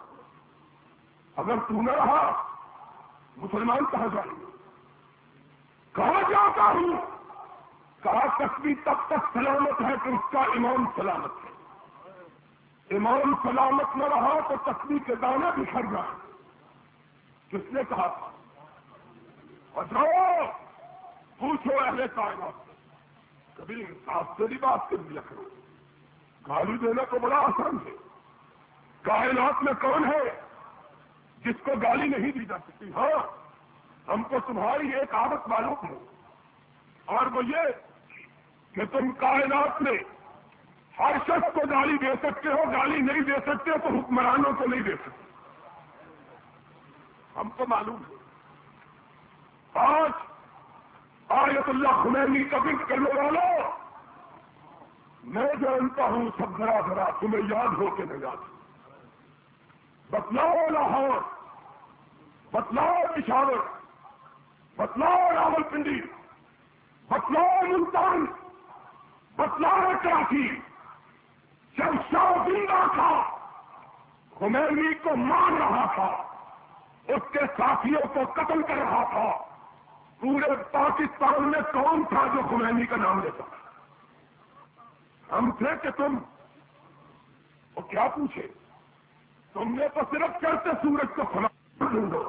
اگر تو نہ رہا مسلمان کہاں جائیں گے؟ کہاں جاتا ہوں؟ کہا تسبیح تب تک سلامت ہے کہ اس کا امام سلامت ہے، امام سلامت نہ رہا تو تسبیح کے دانے بکھر جائیں۔ کس نے کہا تھا؟ اور جاؤ پوچھو اہل کائنات سے، کبھی انصاف سے بھی بات کر لیا کرو، گالی دینا تو بڑا آسان ہے۔ کائنات میں کون ہے جس کو گالی نہیں دی جا سکتی؟ ہاں ہم کو تمہاری ایک عادت معلوم ہے، اور وہ یہ کہ تم کائنات میں ہر شخص کو گالی دے سکتے ہو، گالی نہیں دے سکتے تو حکمرانوں کو نہیں دے سکتے، ہم کو معلوم ہے۔ آج آیت اللہ خمینی کا ذکر کرنے والوں، میں جانتا ہوں سب ذرا ذرا تمہیں یاد ہو کے نہیں یاد، بتلاؤ لاہور، بتلاؤ پشاور، بتلاؤ راول پنڈی، بتلاؤ ملتان، بتلاؤ کراچی، جب شاہ زندہ تھا خمینی کو مار رہا تھا، اس کے ساتھیوں کو قتل کر رہا تھا، پورے پاکستان میں کون تھا جو خمینی کا نام لیتا؟ ہم تھے کہ تم؟ وہ کیا پوچھے؟ تم نے تو صرف چڑھتے سورج کو کھلا ڈھونڈو،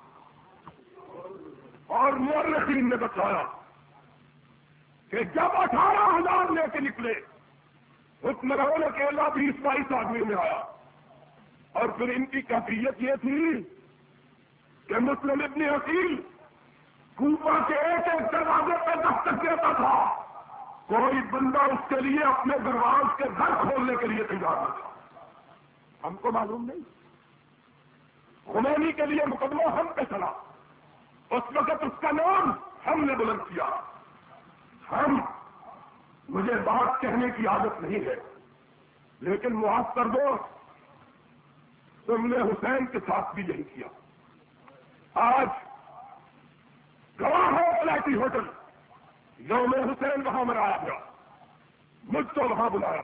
اور مورخین نے بتایا کہ جب اٹھارہ ہزار لے کے نکلے حکمرانوں نے کہلا بیس بائیس آدمی میں آیا، اور پھر ان کی کیفیت یہ تھی کہ مسلم ابن عقیل کوفہ کے ایک ایک دروازے پہ دستک دیتا تھا، کوئی بندہ اس کے لیے اپنے دروازے کے گھر کھولنے کے لیے تیار نہ تھا۔ ہم کو معلوم نہیں، خمینی کے لیے مقدمہ ہم پہ چلا، اس وقت اس کا نام ہم نے بلند کیا۔ ہم مجھے بات کہنے کی عادت نہیں ہے، لیکن معاف کر دو، تم نے حسین کے ساتھ بھی یہی کیا۔ آج گواہ ہو پلاٹی ہوٹل، یوم حسین وہاں منایا گیا، مجھ کو وہاں بلایا۔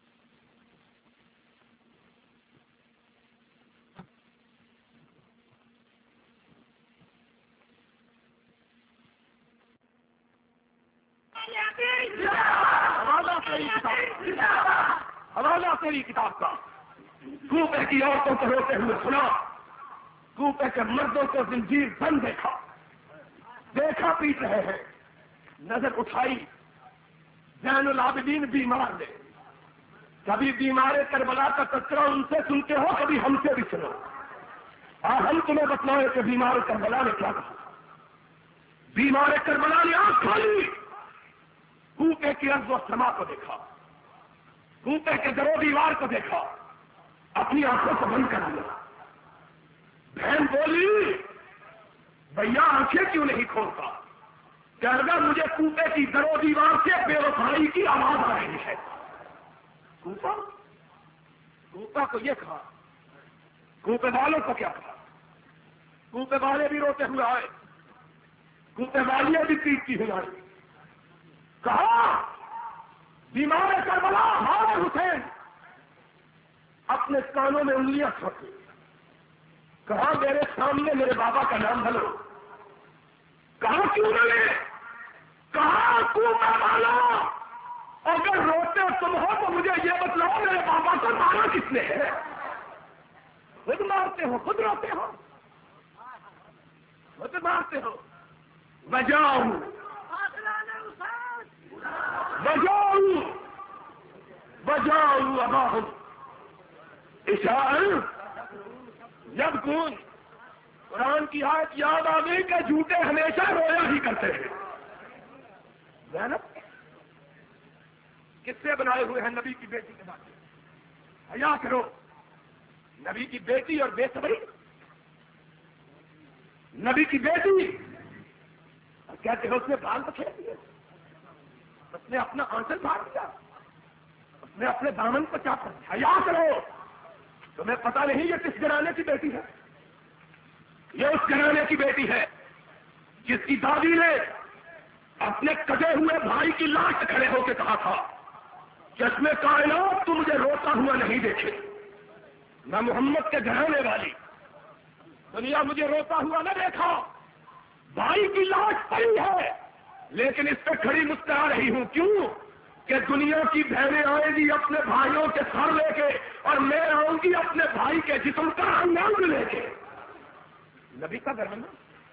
حوالہ تیری کتاب کا، کوفے کی عورتوں کو روتے ہوئے سنا، کوفے کے مردوں کو زنجیر بند دیکھا، دیکھا پیٹ رہے ہیں، نظر اٹھائی، زین العابدین بیمار نے، کبھی بیمار کربلا کا تذکرہ ان سے سنتے ہو، کبھی ہم سے بھی سنو، اور ہم تمہیں بتلائیں کہ بیمار کربلا نے کیا کہا۔ بیمار کربلا نے آنکھ کھولی، کوفے کی عرض و سما کو دیکھا، کوفے کے در و دیوار کو دیکھا، اپنی آنکھوں کو بند کر لیا۔ بہن بولی، بھیا آنکھیں کیوں نہیں کھولتا؟ کہ اگر مجھے کوفے کی در و دیوار سے بے وفائی کی آواز آ رہی ہے۔ کوفہ کوفہ کو یہ کہا، کوفے والوں کو کیا کہا؟ کوفے والے بھی روتے ہوئے آئے، کوفے والیاں بھی پیٹتی ہوئی آئی، کہا بیمار کربلا ہاں حسین، اپنے کانوں میں انگلیاں چھوڑی، کہا میرے سامنے میرے بابا کا نام بھلو، کہا کیوں نہ لے، کہا کوفہ والا اگر روتے تم ہو تو مجھے یہ بتلاؤ میرے بابا کو مارا کس نے ہے؟ خود مارتے ہو، خود روتے ہو، خود مارتے ہو، بجاؤ بجاؤ بجاؤ اباہم اشار جب کون قرآن کی آیت یاد آ گئی کہ جھوٹے ہمیشہ رویا ہی کرتے ہیں۔ زینب کس سے بنائے ہوئے ہیں؟ نبی کی بیٹی کے بعد حیا کرو، نبی کی بیٹی اور بے صبری، نبی کی بیٹی کہتے ہیں اس نے بال پکڑ دیے، اس نے اپنا آنسر مار دیا، اس نے اپنے دامن کو چاپا۔ حیا کرو، تمہیں پتہ نہیں یہ کس گھرانے کی بیٹی ہے؟ یہ اس گھرانے کی بیٹی ہے جس کی دادی نے اپنے کٹے ہوئے بھائی کی لاش سے کھڑے ہو کے کہا تھا کہ اس میں کائنات تو مجھے روتا ہوا نہیں دیکھے، میں محمد کے گھرانے والی، دنیا مجھے روتا ہوا نہ دیکھا، بھائی کی لاش پڑی ہے لیکن اس پہ کھڑی مسکرا رہی ہوں، کیوں کہ دنیا کی بہنیں آئیں گی اپنے بھائیوں کے سر لے کے، اور میں آؤں گی اپنے بھائی کے جسم کا انگ لے کے۔ نبی کا گھرانہ،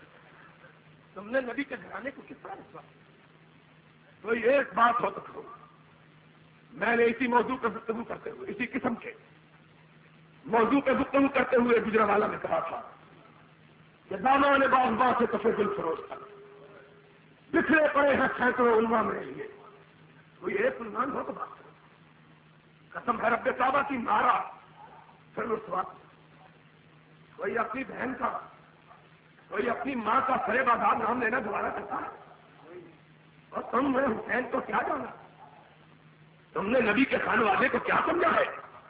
تم نے نبی کے گھرانے کو کس طرح رکھا؟ تو یہ ایک بات ہو تو میں نے اسی موضوع پہ گفتگو کرتے ہوئے، اسی قسم کے موضوع پہ گفتگو کرتے ہوئے گجرانوالہ نے کہا تھا کہ دامان باز باز سے کفے دل فروش تھا، بکھرے پڑے ہیں سینکڑوں علماء میرے لیے، کوئی ایک عنوان ہو تو بات کرو، قسم ہے رب کعبہ کی مارا پھر اس وقت کوئی اپنی بہن کا، کوئی اپنی ماں کا سرے بازار نام لینا دوبارہ کرتا ہے؟ اور تم نے حسین کو کیا جانا؟ تم نے نبی کے خانے والے کو کیا سمجھا ہے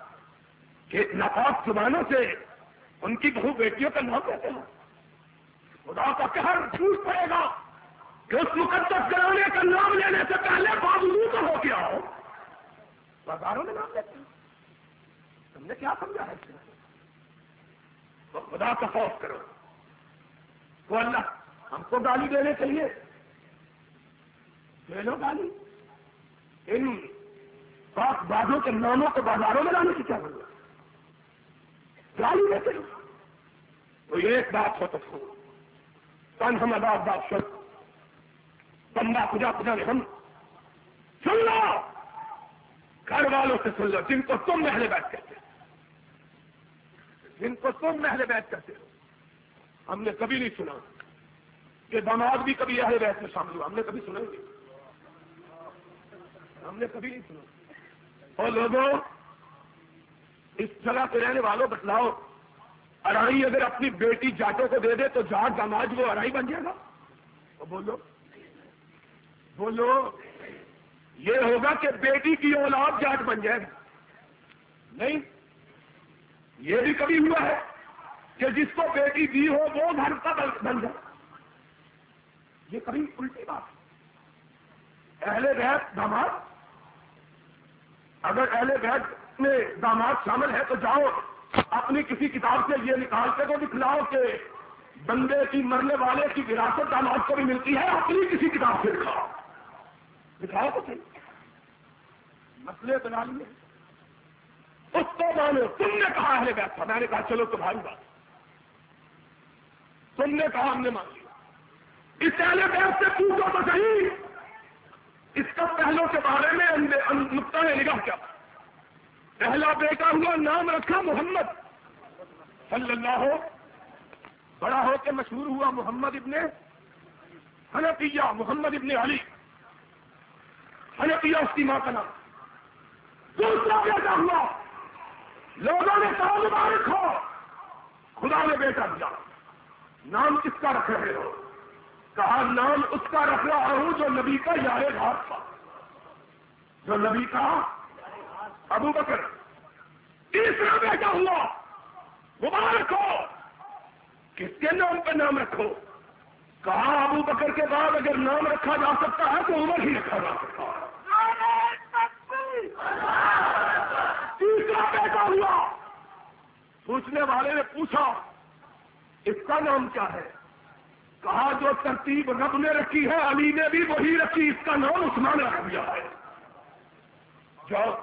کہ ناپاک زبانوں سے ان کی بہو بیٹیوں کا نام کہتے ہیں؟ خدا کا قہر جھوٹ پڑے گا کہ اس مقدس گھرانے کا نام لینے سے پہلے بابلو کا ہو گیا ہو، بازاروں میں نام لیتے ہیں۔ تم نے کیا سمجھا ہے؟ تو خدا کا خوف کرو، تو اللہ ہم کو گالی دینے کے لیے دے لو گالی، ان پاک بازوں کے ناموں کو بازاروں میں لانے کی کیا ضرورت؟ گالی دیتے ہو تو یہ ایک بات ہو تو کن ہم آباد بات سن بندہ خدا خدا نے ہم سن لو، گھر والوں سے سن لو جن کو تم اہل بیت کہتے ہو، جن کو تم اہل بیت کہتے ہو، ہم نے کبھی نہیں سنا کہ داماد بھی کبھی اہل بیت میں شامل ہوا، ہم نے کبھی سنا ہی نہیں، ہم نے کبھی نہیں سنا۔ اور لوگوں اس جگہ پہ رہنے والوں بتلاؤ، ارائی اگر اپنی بیٹی جاٹوں کو دے دے تو جاٹ داماد وہ ارائی بن جائے گا؟ تو بولو بولو یہ ہوگا کہ بیٹی کی اولاد جاٹ بن جائے گا؟ نہیں، یہ بھی کبھی ہوا ہے کہ جس کو بیٹی دی ہو وہ گھر کا بن جائے، یہ کبھی الٹی بات ہے۔ اہل بیت داماد، اگر اہل بیت میں داماد شامل ہے تو جاؤ اپنی کسی کتاب سے یہ نکال کے تو دکھلاؤ کہ بندے کی مرنے والے کی وراثت داماد کو بھی ملتی ہے، اپنی کسی کتاب سے دکھاؤ دکھاؤ تو صحیح، مسئلے بنا لیے اس کو مانو۔ تم نے کہا اہل بیت تھا، میں نے کہا چلو تمہاری بات، تم نے کہا ہم نے مان لیا، اس اہل بیت سے پوچھو تو صحیح اس کا پہلو کے بارے میں نقطہ نگاہ کیا؟ پہلا بیٹا ہوا، نام رکھا محمد صلی اللہ ہو، بڑا ہو کے مشہور ہوا محمد ابن حنفیہ، محمد ابن علی، حنفیہ اس کی ماں کا نام۔ دوسرا بیٹا ہوا، لوگوں نے کہا مبارک ہو، خدا نے بیٹا دیا، نام کس کا رکھ رہے ہو؟ کہا نام اس کا رکھ رہا ہوں جو نبی کا یار غار تھا، جو نبی کا ابو بکر۔ تیسرا بیٹا ہوا، مبارک ہو، کس کے نام پہ نام رکھو؟ کہا ابو بکر کے بعد اگر نام رکھا جا سکتا ہے تو عمر ہی رکھا جا سکتا ہے۔ تیسرا بیٹا ہوا، پوچھنے والے نے پوچھا اس کا نام کیا ہے؟ کہا جو ترتیب رب نے رکھی ہے علی نے بھی وہی رکھی، اس کا نام عثمان رکھ دیا ہے۔ جاؤ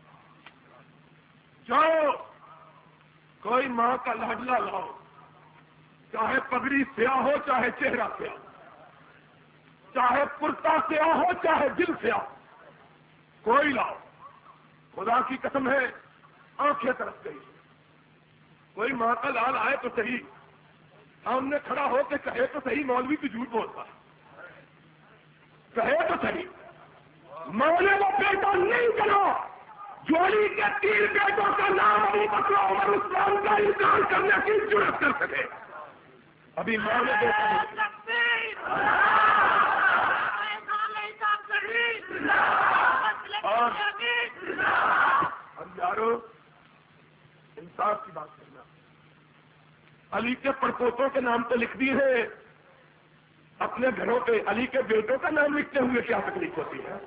جاؤ کوئی ماں کا لاڈلا لاؤ، چاہے پگڑی سیاہ ہو چاہے چہرہ سیاہ، چاہے کرتا سیاہ ہو چاہے دل سیاہ، کوئی لاؤ، خدا کی قسم ہے آنکھیں طرف گئی، کوئی ماں کا لال آئے تو صحیح، سامنے کھڑا ہو کے کہے تو صحیح مولوی بھی جھوٹ بولتا ہے، کہے تو صحیح ماں نے وہ بیٹا نہیں کرو جو علی کے تین بیٹوں کا نام ابو بکر عمر عثمان کا انکار کرنے کی جرات کر سکے۔ ابھی ماں نے بیٹا اور ہم یارو انصاف کی بات کرنا، علی کے پڑپوتوں کے نام تو لکھ دیے ہیں، اپنے گھروں پہ علی کے بیٹوں کا نام لکھتے ہوئے کیا تکلیف ہوتی ہے؟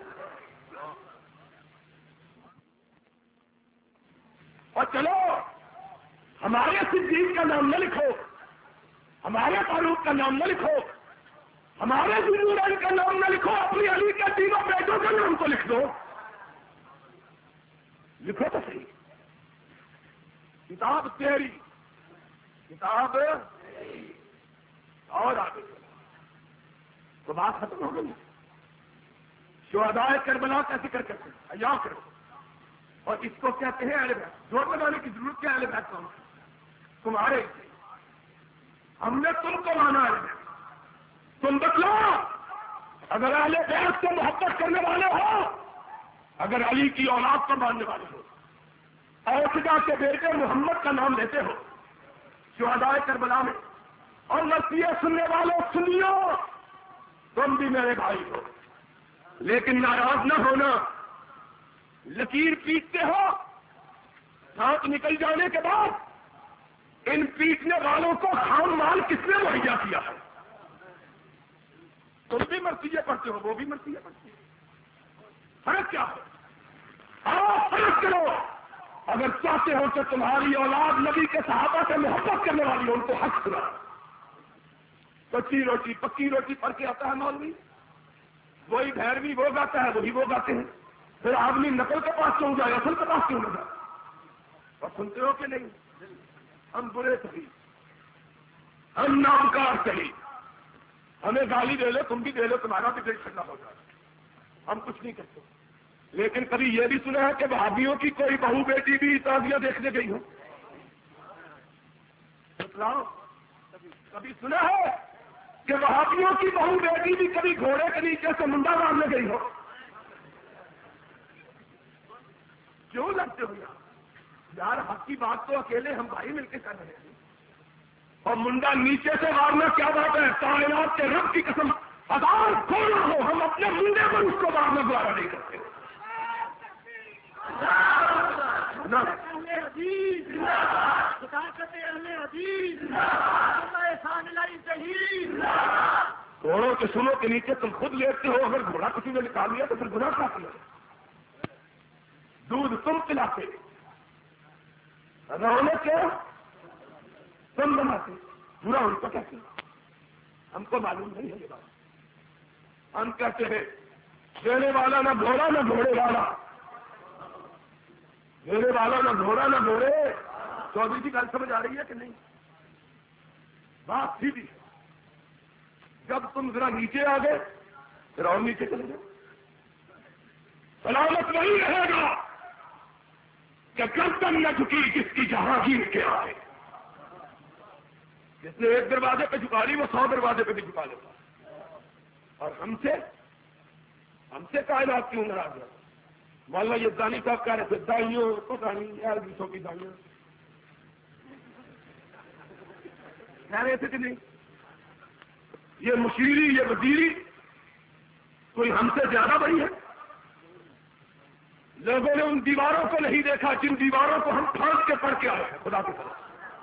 اور چلو ہمارے صدیق کا نام نہ لکھو، ہمارے فاروق کا نام نہ لکھو، ہمارے ذوالنورین کا نام نہ لکھو، اپنی علی کے تینوں بیٹوں کا نام تو لکھ دو، لکھو تو صحیح، کتاب تیری، کتاب اور آگے تو بات ختم ہو گئی۔ شہدائے کربلا کا ذکر کرتے ہیں، حیا کرو، اور اس کو کہتے ہیں اہل بیت۔ زور لگانے کی ضرورت کیا؟ اہل بیت کون ہے؟ تمہارے، ہم نے تم کو مانا اہل بیت، تم بتلاؤ اگر اہل بیت سے محبت کرنے والے ہو، اگر علی کی اولاد کو ماننے والے ہو، اوسدا کے بیٹے محمد کا نام لیتے ہو شہدائے کربلا میں، اور نصیحت سننے والوں سنیو، تم بھی میرے بھائی ہو، لیکن ناراض نہ ہونا، لکیر پیٹتے ہو، دانت نکل جانے کے بعد ان پیٹنے والوں کو خام مال کس نے مہیا کیا ہے؟ تم بھی مرثیے پڑھتے ہو، وہ بھی مرثیے پڑھتے ہیں، فرق کیا ہے؟ آؤ فرق کرو، اگر چاہتے ہو کہ تمہاری اولاد نبی کے صحابہ سے محبت کرنے والی ہو، ان کو حق سنا۔ کچی روٹی پکی روٹی پڑھ کے آتا ہے مولوی، وہی بھیروی وہ گاتا ہے وہی وہ گاتے ہیں، پھر آدمی نقل کے پاس کیوں جائے، اصل کے پاس کیوں نہ جائے؟ اور سنتے ہو کہ نہیں؟ ہم برے صحیح، ہم نامکار صحیح، ہمیں گالی دے لو تم بھی دے لو، تمہارا بھی دل ٹھنڈا ہو جائے، ہم کچھ نہیں کرتے، لیکن کبھی یہ بھی سنا ہے کہ وہابیوں کی کوئی بہو بیٹی بھی تعزیہ دیکھنے گئی ہو؟ بتلاؤ، کبھی سنا ہے کہ وہابیوں کی بہو بیٹی بھی کبھی گھوڑے کے نیچے سے منڈا مارنے گئی ہو؟ کیوں لگتے ہو یار؟ یار حق کی بات تو اکیلے ہم بھائی مل کے کر رہے ہیں، اور منڈا نیچے سے مارنا کیا بات ہے؟ کائنات کے رب کی قسم ہزار کھونا ہو، ہم اپنے منڈے پر اس کو مارنا گوارا نہیں کرتے۔ گھوڑوں کے سنوں کے نیچے تم خود لیٹتے ہو، اگر گھوڑا کسی نے نکال لیا تو پھر گناہ کیا کیا؟ دودھ تم پلاتے، رونق کیا تم بناتے، برا ان کو کہتے ہیں، ہم کو معلوم نہیں ہے یہ بات۔ ہم کہتے ہیں دینے والا نہ گھوڑا نہ گھوڑے والا، دینے والا نہ گھوڑا نہ گھوڑے۔ چودھری کی گل سمجھ آ رہی ہے کہ نہیں؟ بات سیدھی ہے۔ جب تم ذرا نیچے آ گئے پھر اور نیچے چلے گئے۔ سلامت وہی رہے گا کہ گردن نہ جھکی جس کی جہانگیر کے آئے۔ جس نے ایک دروازے پہ جھکا لی وہ سو دروازے پہ بھی جھکا لیتا۔ اور ہم سے ہم سے کائنات کیوں ناراض ہے؟ مولانا یہ دانی صاحب کہہ رہے تھے دائیوں کو دانی یار دوسروں کی دائیوں کہہ رہے تھے کہ نہیں؟ یہ مشیری یہ وزیری کوئی ہم سے زیادہ بڑی ہے؟ لوگوں نے ان دیواروں کو نہیں دیکھا جن دیواروں کو ہم پھانس کے پڑھ کے آئے ہیں۔ خدا کی طرف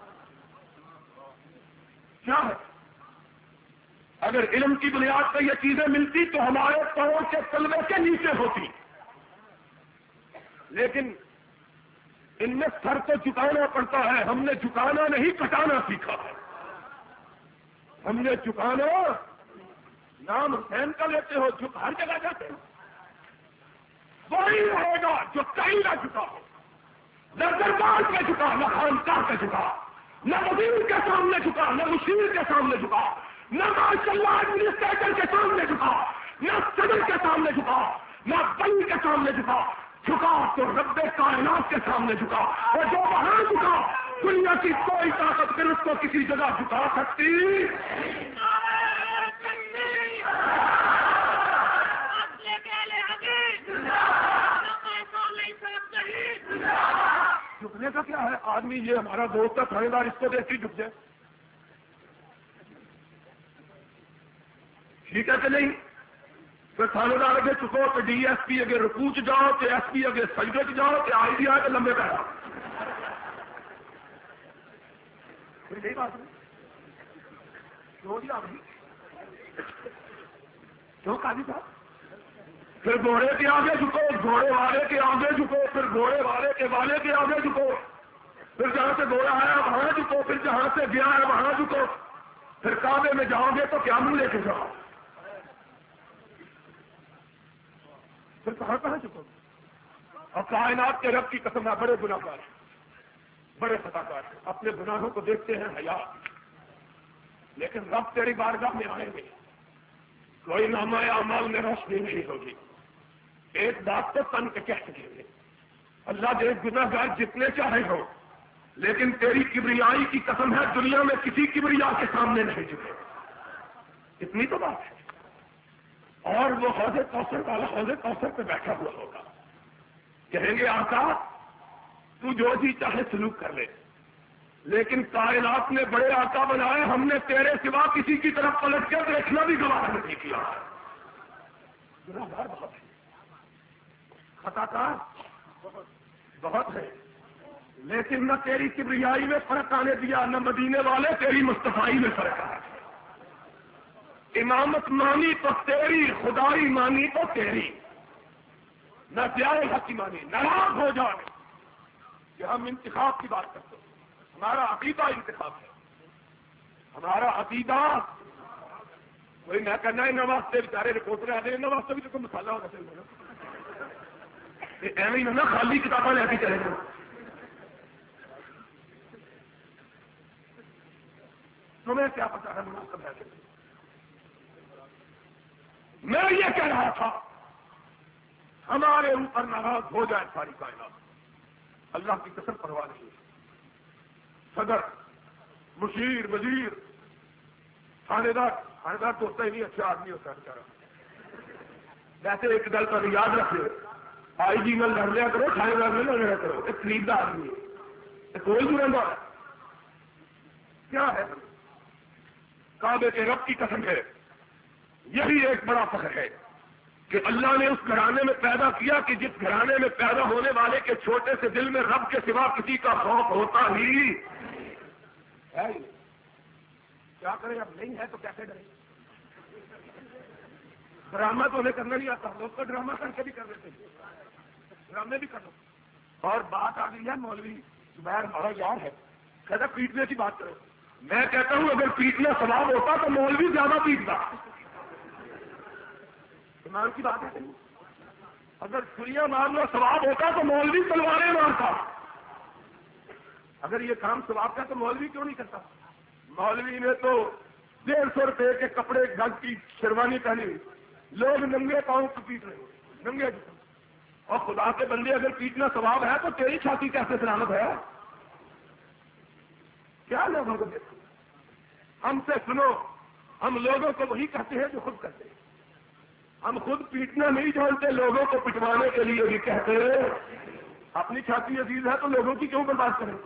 کیا ہے؟ اگر علم کی بنیاد پہ یہ چیزیں ملتی تو ہمارے پاؤں کے تلوے کے نیچے ہوتی، لیکن ان میں سر کو جھکانا پڑتا ہے۔ ہم نے جھکانا نہیں کٹانا سیکھا ہے۔ ہم نے جھکانا، نام حسین کا لیتے ہو، جھک ہر جگہ جاتے ہو، وہی رہے گا جو کہیں نہ جھکا ہو، نہ دربار پہ جھکا، نہ خانقاہ پہ جھکا، نہ وزیر کے سامنے جھکا، نہ مشیر کے سامنے جھکا، نہ ماشاء اللہ ایڈمنسٹریٹر کے سامنے جھکا، نہ صدر کے سامنے جھکا، نہ بلی کے سامنے جھکا، جھکا تو رب کائنات کے سامنے جھکا۔ اور جو وہاں جھکا دنیا کی کوئی طاقت پھر اس کو کسی جگہ جھکا سکتی۔ جھکنے کا کیا ہے؟ آدمی یہ ہمارا دوست ہے تھانے دار، اس کو دیکھ کے جھک جائے، ٹھیک ہے کہ نہیں؟ پھر تھانے دار اگے چکو تو ڈی ایس پی اگے رکوع چ جاؤ، تو ایس پی اگے سجدے چ جاؤ، تو آئی ڈی آئے تو لمبے پہ کوئی بات نہیں۔ کیوں جی آپ کیوں قاضی صاحب؟ پھر گھوڑے کے آگے جھکو، گھوڑے والے کے آگے جھکو، پھر گھوڑے والے کے والے کے آگے جھکو، پھر جہاں سے گھوڑا آیا وہاں جھکو، پھر جہاں سے گیا ہے وہاں جھکو۔ پھر کعبے میں جاؤ گے تو کیا منہ لے کے جاؤ؟ پھر کہاں کہاں جھکو گے؟ اور کائنات کے رب کی قسم ہے بڑے گناہ گار ہیں، بڑے خطا کار ہیں، اپنے گناہوں کو دیکھتے ہیں حیا، لیکن رب تیری بارگاہ میں آئیں گے، کوئی نامہ اعمال میں روشنی نہیں ہوگی۔ ایک بات تو تن کے کہہ سکیں گے، اللہ دے گناہ گار جتنے چاہے ہو، لیکن تیری کبریائی کی قسم ہے دنیا میں کسی کبریا کے سامنے نہیں جھکے۔ اتنی تو بات ہے۔ اور وہ حوض کوثر والا حوض کوثر پہ بیٹھا ہوا ہوگا، کہیں گے آقا تو جو جی چاہے سلوک کر لے، لیکن کائنات نے بڑے آقا بنائے، ہم نے تیرے سوا کسی کی طرف پلٹ کر دیکھنا بھی گوارا نہیں کیا۔ گناہگار بہت ہے، خطا کار بہت ہے، لیکن نہ تیری کبریائی میں فرق آنے دیا، نہ مدینے والے تیری مصطفائی میں فرق آیا۔ امامت مانی تو تیری، خدائی مانی تو تیری، نہ پیارے حق کی مانی۔ ناراض ہو جائے کہ ہم انتخاب کی بات کرتے ہیں، ہمارا عقیدہ انتخاب ہے، ہمارا عقیدہ کوئی میں کہنا ہے نواز سے بیچارے رپورٹر آ گئے، نواز سے بھی تو کوئی مسالہ ہوگا چل رہا ایویں نہ خالی کتابیں لے کے چلے گئے۔ تمہیں کیا پتا ہے مناسب ہے؟ میں یہ کہہ رہا تھا ہمارے اوپر ناراض ہو جائے ساری کائنات، اللہ کی قسم پرواہ نہیں ہے۔ صدر، مشیر، وزیر، تھانے دار، تھانے دار تو ہوتا ہی نہیں، اچھا آدمی ہوتا ہے بیچارہ۔ ویسے ایک گل پر یاد رکھے، آئی جی میں لڑ لیا کرو، تھانے دار میں نہ لڑا کرو، ایک خریدا آدمی ہے، کوئی بھی رہتا کیا ہے؟ کعبے کے رب کی قسم ہے، یہی ایک بڑا فخر ہے کہ اللہ نے اس گھرانے میں پیدا کیا کہ جس گھرانے میں پیدا ہونے والے کے چھوٹے سے دل میں رب کے سوا کسی کا خوف ہوتا ہی ہے۔ کیا کریں، اب نہیں ہے تو کیسے ڈریں؟ ڈرامہ تو ہمیں کرنا نہیں آتا، لوگ تو ڈرامہ کر کے بھی کر لیتے ہیں، ڈرامے بھی کر لو۔ اور بات آ گئی ہے مولوی زبیر ہمارا یار ہے، کہتا پیٹنے کی بات کرو۔ میں کہتا ہوں اگر پیٹنا ثواب ہوتا تو مولوی زیادہ پیٹتا۔ ایمان کی بات ہے، اگر چھریاں مارنا ثواب ہوتا تو مولوی تلواریں مارتا۔ اگر یہ کام ثواب کا تو مولوی کیوں نہیں کرتا؟ مولوی نے تو ڈیڑھ سو روپے کے کپڑے گھر کی شیروانی پہنی ہوئی، لوگ ننگے پاؤں کو پیٹ رہے ہیں، ننگے جسم۔ اور خدا کے بندے اگر پیٹنا ثواب ہے تو تیری چھاتی کیسے سلامت ہے؟ کیا لوگوں کو دیکھو، ہم سے سنو، ہم لوگوں کو وہی کہتے ہیں جو خود کرتے ہیں۔ ہم خود پیٹنا نہیں جانتے، لوگوں کو پٹوانے کے لیے بھی کہتے ہیں۔ اپنی چھاتی عزیز ہے تو لوگوں کی کیوں برباد کریں؟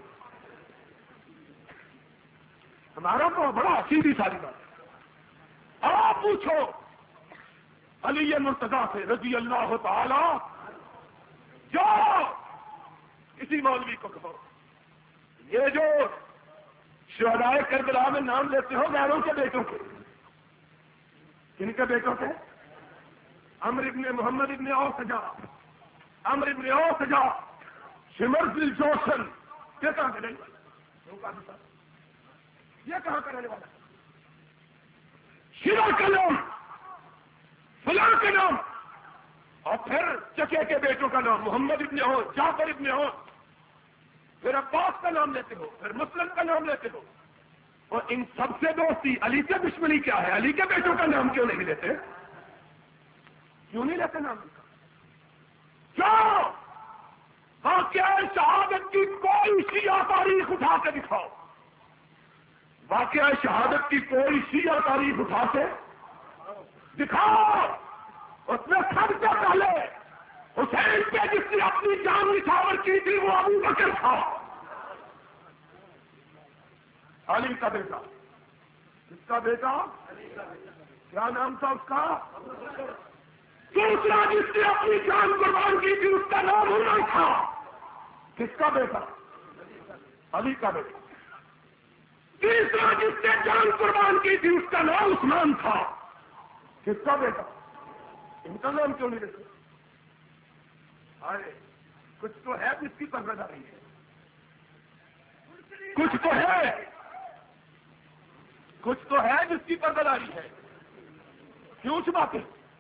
ہمارا تو بڑا سیدھی ساری بات ہے۔ آپ پوچھو علی مرتضیٰ سے رضی اللہ تعالی، جو کسی مولوی کو کہو یہ جو شہداء کربلا میں نام لیتے ہو غیروں کے بیٹوں کے، کن کے بیٹوں کے؟ عمرو ابن محمد ابن اوسجا، عمرو ابن اوسجا، شمر دل جوشن، یہ کہاں کا رہنے والا؟ یہ کہاں کا رہنے والا؟ شیرا کا نام، فلاں کا نام، اور پھر چچے کے بیٹوں کا نام محمد ابن ہو، جعفر ابن ہو، پھر عباس کا نام لیتے ہو، پھر مسلم کا نام لیتے ہو، اور ان سب سے دوستی علی سے دشمنی کیا ہے؟ علی کے بیٹوں کا نام کیوں نہیں لیتے؟ کیوں نہیں لیتے نام کا؟ کیوں؟ واقعہ شہادت کی کوئی شیعہ تاریخ اٹھا کے دکھاؤ، واقعہ شہادت کی کوئی شیعہ تاریخ اٹھا کے دکھاؤ، اس میں سب سے پہلے حسین پہ جس نے اپنی جان نچھاور کی تھی وہ ابو بکر تھا، علی کا بیٹا۔ کس کا بیٹا؟ کیا نام تھا اس کا؟ دوسرا جس نے اپنی جان قربان کی تھی اس کا نام عمر تھا۔ کس کا بیٹا؟ علی کا بیٹا۔ تیسرا جس نے جان قربان کی تھی اس کا نام عثمان تھا۔ کس کا بیٹا؟ ان کا نام کیوں نہیں لیتے؟ ارے کچھ تو ہے جس کی پرورش رہی ہے، کچھ تو ہے، کچھ تو ہے جس کی پرورش ہے۔ کیوں چھپاتے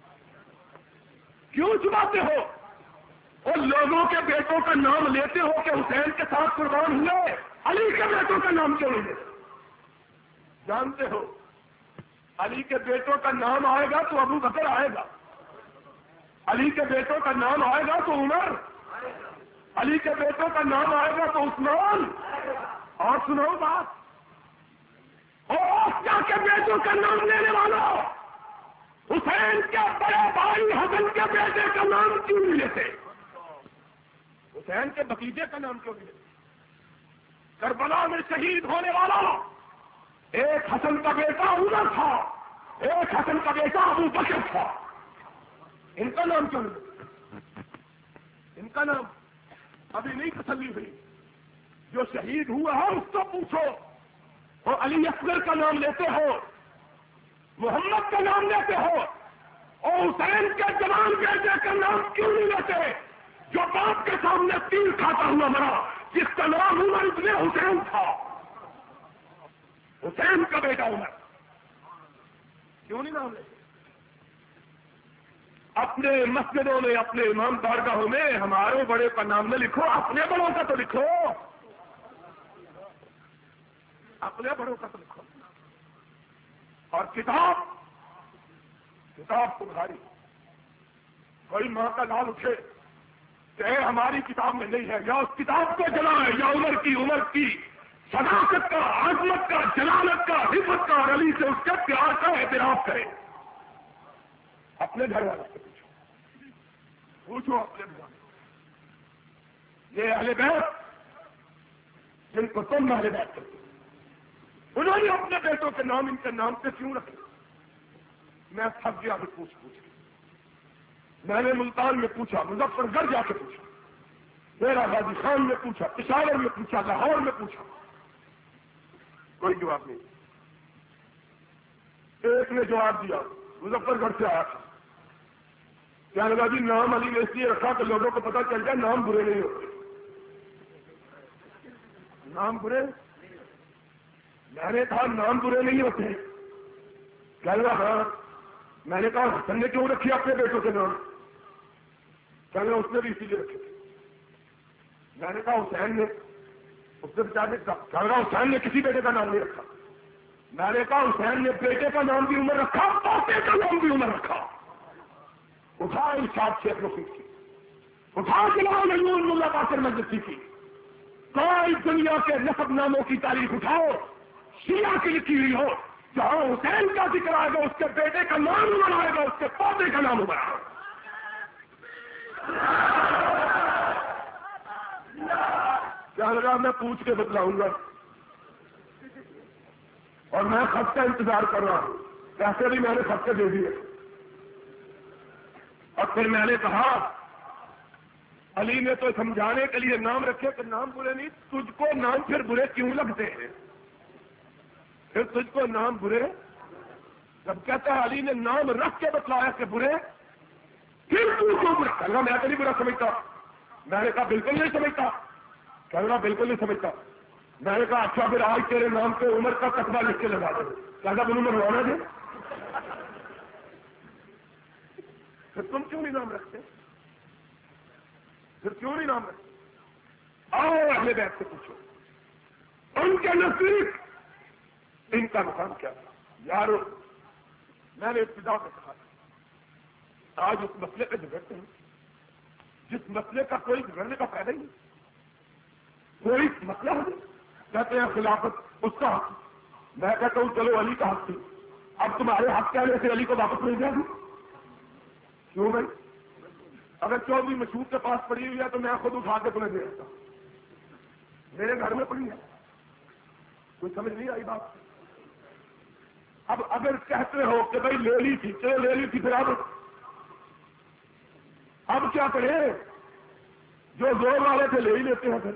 کیوں چھپاتے ہو؟ اور لوگوں کے بیٹوں کا نام لیتے ہو کہ حسین کے ساتھ قربان ہوئے، علی کے بیٹوں کا نام کیوں نہیں لیتے؟ جانتے ہو علی کے بیٹوں کا نام آئے گا تو ابو بکر آئے گا، علی کے بیٹوں کا نام آئے گا تو عمر، علی کے بیٹوں کا نام آئے گا تو عثمان۔ اور سنو بات، اور کے بیٹوں کا نام لینے والا حسین کے بڑے بھائی حسن کے بیٹے کا نام کیوں نہیں لیتے؟ حسین کے بھتیجے کا نام کیوں نہیں لیتے؟ کربلا میں شہید ہونے والا ایک حسن کا بیٹا عمر تھا، ایک حسن کا بیٹا ابو بکر تھا، ان کا نام کیوں نہیں؟ ان کا نام ابھی نہیں تسلی ہوئی، جو شہید ہوا ہے اس کو پوچھو، اور علی اصغر کا نام لیتے ہو، محمد کا نام لیتے ہو، اور حسین کے جوان بیٹے کا نام کیوں نہیں لیتے؟ جو باپ کے سامنے تیر کھاتا ہوا مرا، جس کا نام عمر ابن حسین تھا، حسین کا بیٹا عمر، کیوں نہیں نام لیتے؟ اپنے مسجدوں میں، اپنے امام بارگاہوں میں ہمارے بڑے کا نام نہ لکھو، اپنے بڑوں کا تو لکھو، اپنے بڑوں کا تو لکھو۔ اور کتاب کتاب تمہاری، کوئی ماں کا لال اٹھے کہ ہماری کتاب میں نہیں ہے، یا اس کتاب کو جلائے یا عمر کی عمر کی صداقت کا، عظمت کا، جلالت کا، حفظ کا اور علی سے اس کے پیار کا اعتراف کرے. اپنے گھر والوں سے پوچھو پوچھو اپنے گھر والوں. یہ اہل بیت جن کو تم اہل بیت کرتے ہو، انہوں نے اپنے بیٹوں کے نام ان کے نام سے کیوں رکھے؟ میں تھک گیا بھی پوچھ پوچھ کے. میں نے ملتان میں پوچھا، مظفر گڑھ جا کے پوچھا، میرا غازی خان میں پوچھا، پشاور میں پوچھا، لاہور میں پوچھا، کوئی جواب نہیں. ایک نے جواب دیا، مظفر گڑھ سے آیا تھا، کیا لگا جی نام علی نے اس لیے رکھا کہ لوگوں کو پتا چل جائے نام برے نہیں ہوتے. نام برے؟ میں نے کہا نام برے نہیں ہوتے. کیا لگا ہاں. میں نے کہا حسن نے کیوں رکھی اپنے بیٹوں کے نام؟ کیا لگا اس نے بھی اسی لیے رکھے. میں نے کہا حسین نے، اس نے بچا دیکھا. کیا لگا حسین نے کسی بیٹے کا نام نہیں رکھا. میں نے کہا حسین نے بیٹے کا نام بھی عمر رکھا، پوتے کا نام بھی عمر رکھا. اٹھا ارشاد شیخ رفیق کی، اٹھا جلال نور اللہ باقر مجلسی کی، کوئی دنیا کے نسب ناموں کی تاریخ اٹھاؤ شیعہ کی لکھی ہوئی ہو، جہاں حسین کا ذکر آئے گا اس کے بیٹے کا نام عمر آئے گا، اس کے پوتے کا نام عمر آئے گا. کیا لگا میں پوچھ کے بتلاؤں گا، اور میں خط کا انتظار کر رہا ہوں. پیسے بھی میں نے خط کے دے دیے. اور پھر میں نے کہا علی نے تو سمجھانے کے لیے نام رکھے کہ نام برے نہیں، تجھ کو نام پھر برے کیوں لگتے ہیں؟ پھر تجھ کو نام برے جب کہتا ہے علی نے نام رکھ کے بتلایا کہ برے، پھر تو کیوں برا؟ کہنا میں تو نہیں برا سمجھتا. میں نے کہا بالکل نہیں سمجھتا. کہنا بالکل نہیں سمجھتا. میں نے کہا اچھا پھر آج تیرے نام پہ عمر کا قصبہ لکھ کے لگا دے. کہنا بول عمر ہونا دے. پھر تم کیوں نہیں نام رکھتے؟ پھر کیوں نہیں نام رکھتے؟ آؤ اہل بیت سے پوچھو ان کے نزدیک ان کا مقام کیا تھا. یارو میں نے ابتدا میں کہا تھا آج اس مسئلے پہ جھگڑتے ہیں جس مسئلے کا کوئی جھگڑنے کا فائدہ ہی نہیں. کوئی مسئلہ ہے کہتے ہیں خلافت اس کا حق. میں کہتا ہوں چلو علی کا حق تھی، اب تمہارے حق کہنے سے علی کو واپس مل جائے گی. کیوں بھائی؟ اگر چودھری مشہور کے پاس پڑی ہوئی ہے تو میں خود اٹھا کے تمہیں دے دیتا ہوں. میرے گھر میں پڑی ہے. کوئی سمجھ نہیں آئی بات؟ اب اگر کہتے ہو کہ بھائی لے لی تھی، چلو لے لی تھی، پھر اب اب کیا کریں؟ جو زور والے تھے لے ہی لیتے ہیں، پھر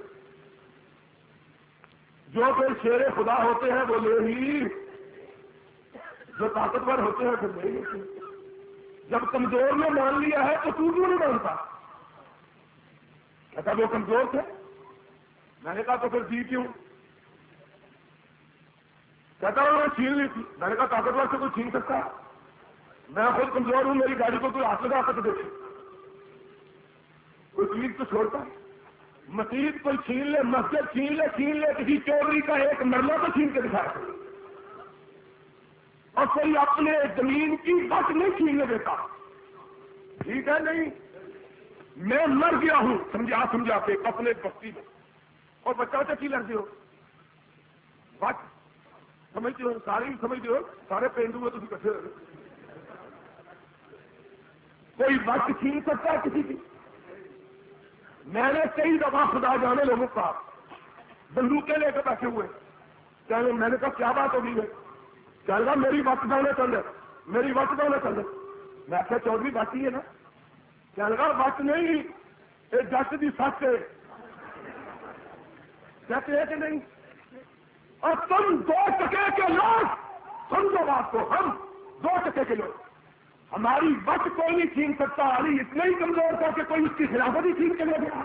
جو پھر شیر خدا ہوتے ہیں وہ لے ہی، جو طاقتور ہوتے ہیں پھر لے ہی لیتے ہیں. جب کمزور نے مان لیا ہے تو تو کیوں نہیں مانتا؟ کہتا وہ کمزور تھے. میں نے کہا تو پھر دی کیوں؟ کہتا انہوں نے چھین لی تھی. میں نے کہا طاقتور سے کوئی چھین سکتا ہے؟ میں خود کمزور ہوں، میری گاڑی کو کوئی ہاتھ لگا کر دیکھے، کوئی چیز تو چھوڑتا ہے. مسجد کوئی چھین لے، مسجد چھین لے، چھین لے کسی چوری کا ایک مرلہ تو چھین کے دکھا سکتے، اور کوئی اپنے زمین کی بس نہیں چھیننے دیتا. ٹھیک ہے نہیں، میں مر گیا ہوں سمجھا سمجھا کے اپنے بستی میں، اور بچہ چکی لڑتے ہو بس سمجھتے ہو، سارے سمجھتے ہو، سارے پینڈو میں تم کٹھے رہے. کوئی وقت چھین سکتا ہے کسی کی؟ میں نے کئی دفعہ خدا جانے لوگوں کا بندوقیں لے کے بیٹھے ہوئے، چاہے میں نے کہا کیا بات ہوگی ہے؟ کیا لگا میری وقت دانے چل رہے، میری وقت دانے چل رہے. میں آخر چودھری بات ہی ہے نا. کیا لگا وقت نہیں، ایک جٹ کی سچ ہے، کہتے ہیں کہ نہیں. اور تم دو ٹکے کے لوگ سمجھو بات کو، ہم دو ٹکے کے لوگ، ہماری وقت کوئی نہیں چھین سکتا. علی اتنا ہی کمزور تھا کہ کوئی اس کی خلافت ہی چھین کے لے گیا.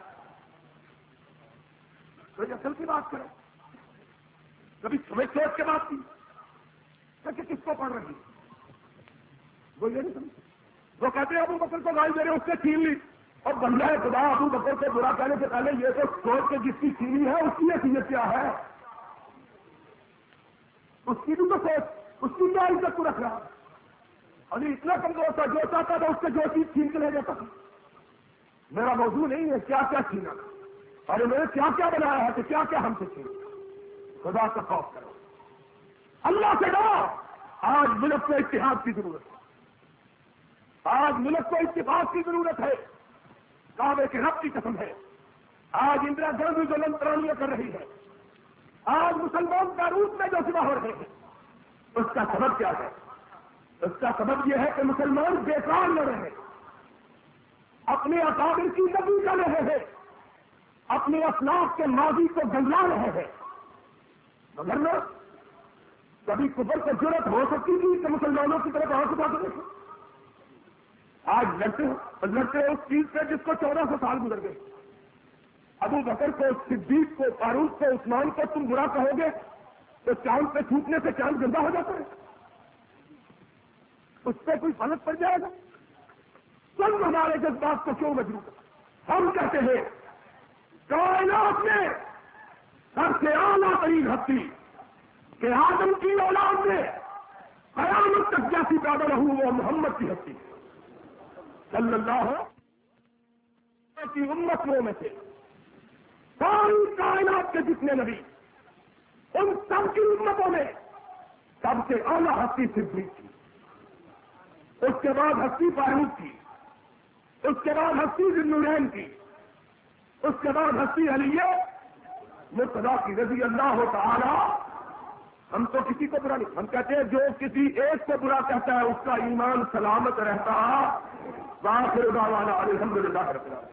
کوئی اصل کی بات کرو، کبھی سمجھ سوچ کے بات کی کہ کس کو پڑھ رہی؟ وہ یہ نہیں سمجھ. وہ کہتے ہیں ابو بکر کو گالی دے رہے اس سے چھین لی، اور بندہ خدا ابو بکر کو برا کہنے سے پہلے یہ تو سوچ کے جس کی چھینی ہے اس کی حیثیت کیا ہے، اس کی بھی تو سوچ، اس کی کیا عزت کو رکھ رہا. علی اتنا کمزور تھا، جو چاہتا تھا اس سے جو چیز چھین کے لے جاتا تھا. میرا موضوع نہیں ہے کیا کیا چھینا اور میں نے کیا کیا بنایا ہے کہ کیا کیا ہم سے چھین. خدا کا خوف کرو، اللہ سے ڈرو. آج ملک کو اتحاد کی ضرورت ہے، آج ملک کو اتفاق کی ضرورت ہے. کعبے کے رب کی قسم ہے، آج اندرا گاندھی جو لنترانیاں کر رہی ہے، آج مسلمان کا روپ میں جو سوا ہو رہے ہیں، اس کا سبب کیا ہے؟ اس کا سبب یہ ہے کہ مسلمان بیکار نہ رہے، اپنے اکابر کی نبی کر رہے ہیں، اپنے اسلاف کے ماضی کو گنگلا رہے ہیں. مگر نہ کبھی کفر کو جرت ہو سکتی تھی کہ مسلمانوں کی طرف آ سکتا تھے. آج لڑتے لڑتے اس چیز سے جس کو چودہ سو سال گزر گئے. ابو بکر کو، صدیق کو، فاروق کو، عثمان کو تم برا کہو گے تو چاند پہ تھوکنے سے چاند گندا ہو جاتا ہے، اس پہ کوئی فرق پڑ جائے گا؟ تم ہمارے جذبات کو کیوں مجبور کرتے؟ ہم کہتے ہیں کائنات میں سب سے اعلیٰ ترین ہستی کہ آدم کی اولاد میں قیامت تک جیسی پیدا نہ ہو وہ محمد کی ہستی صلی اللہ کی امتوں میں سے ساری کائنات کے جتنے نبی، ان سب کی امتوں میں سب سے اعلیٰ ہستی صدیق کی، اس کے بعد ہستی فاروق کی، اس کے بعد ہستی ذی النورین کی، اس کے بعد ہستی علی مرتضیٰ کی رضی اللہ تعالی. ہم تو کسی کو برا نہیں، ہم کہتے ہیں جو کسی ایک کو برا کہتا ہے اس کا ایمان سلامت رہتا. وآخر دعوانا الحمدللہ رب العالمین.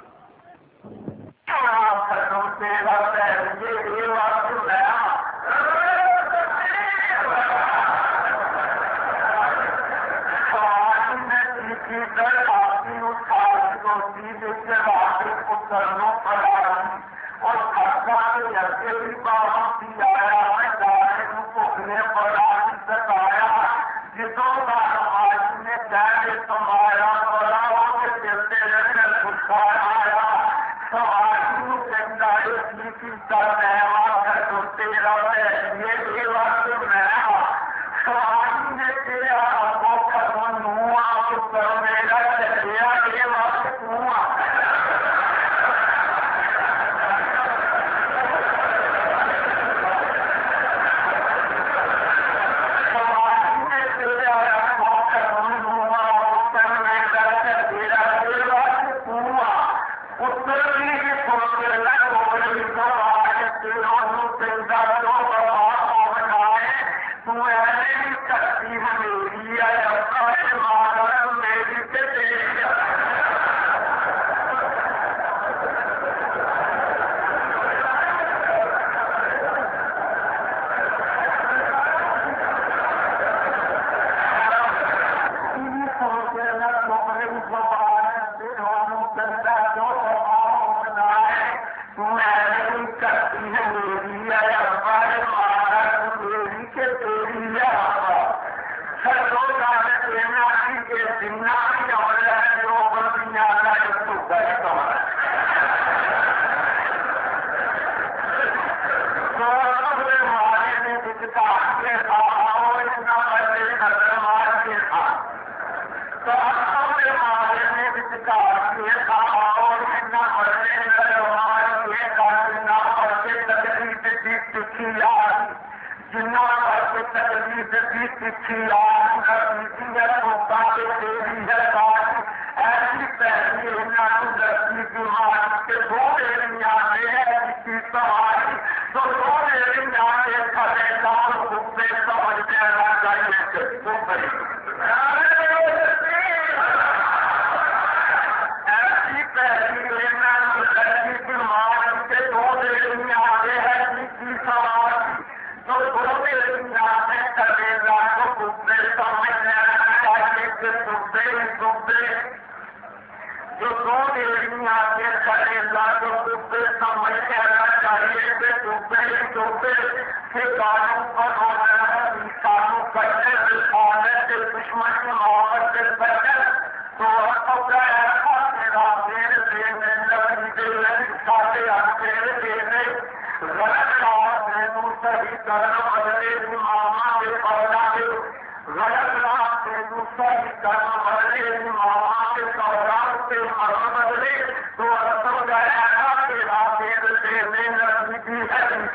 غلط راستے دوسرا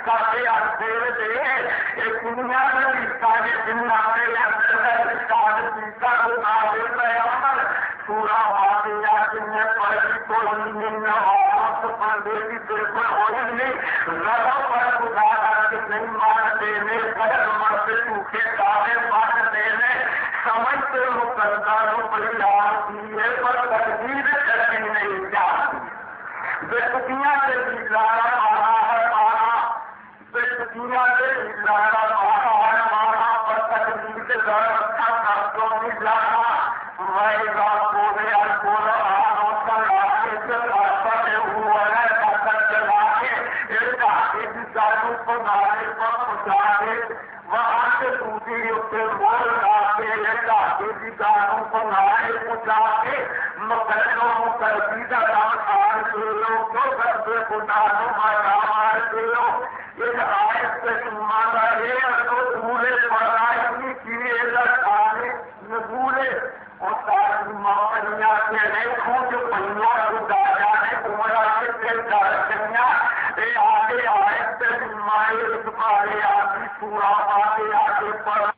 کافی دے دے ایک دنیا میں سارے دنیا پورا واقعہ جن میں پڑھی تو بالکل ہوئی نہیں ربا پر گزارا نہیں مانتے گھر مرتے سوکھے کارے مانتے سمجھتے ہو کرداروں بڑی آتی ہے پر تقدیر کرنی نہیں جاتی بےتکیاں سے گزارا مارا ہے مارا بےتکیاں سے گزارا مارا ہے مارا پر تقدیر سے گھر رکھا کر تو نہیں جانا میں بات بولے اور بولا پڑے ہوا ہے چلا کے ایک آگے بھی گاڑوں کو نارے پر پہنچا کے وہاں سے دوسری اسے بول لا کے ایک آگے بھی گاڑوں کو نارے پہنچا کے مکروں کر سیدھا کام کھان کے لوگ جو کرتے پٹانوں مارا مار کے لوگ ایک آئے سے مارا ہے تو بھولے پڑا اتنی کیے لگانے بھولے اور ساری ماریاں کے نہیں خوش پہنوا گزارا ہے عمرہ کے گھر کنیا آگے آئے سے مائے پارے آگے پورا آگے آگے پڑھ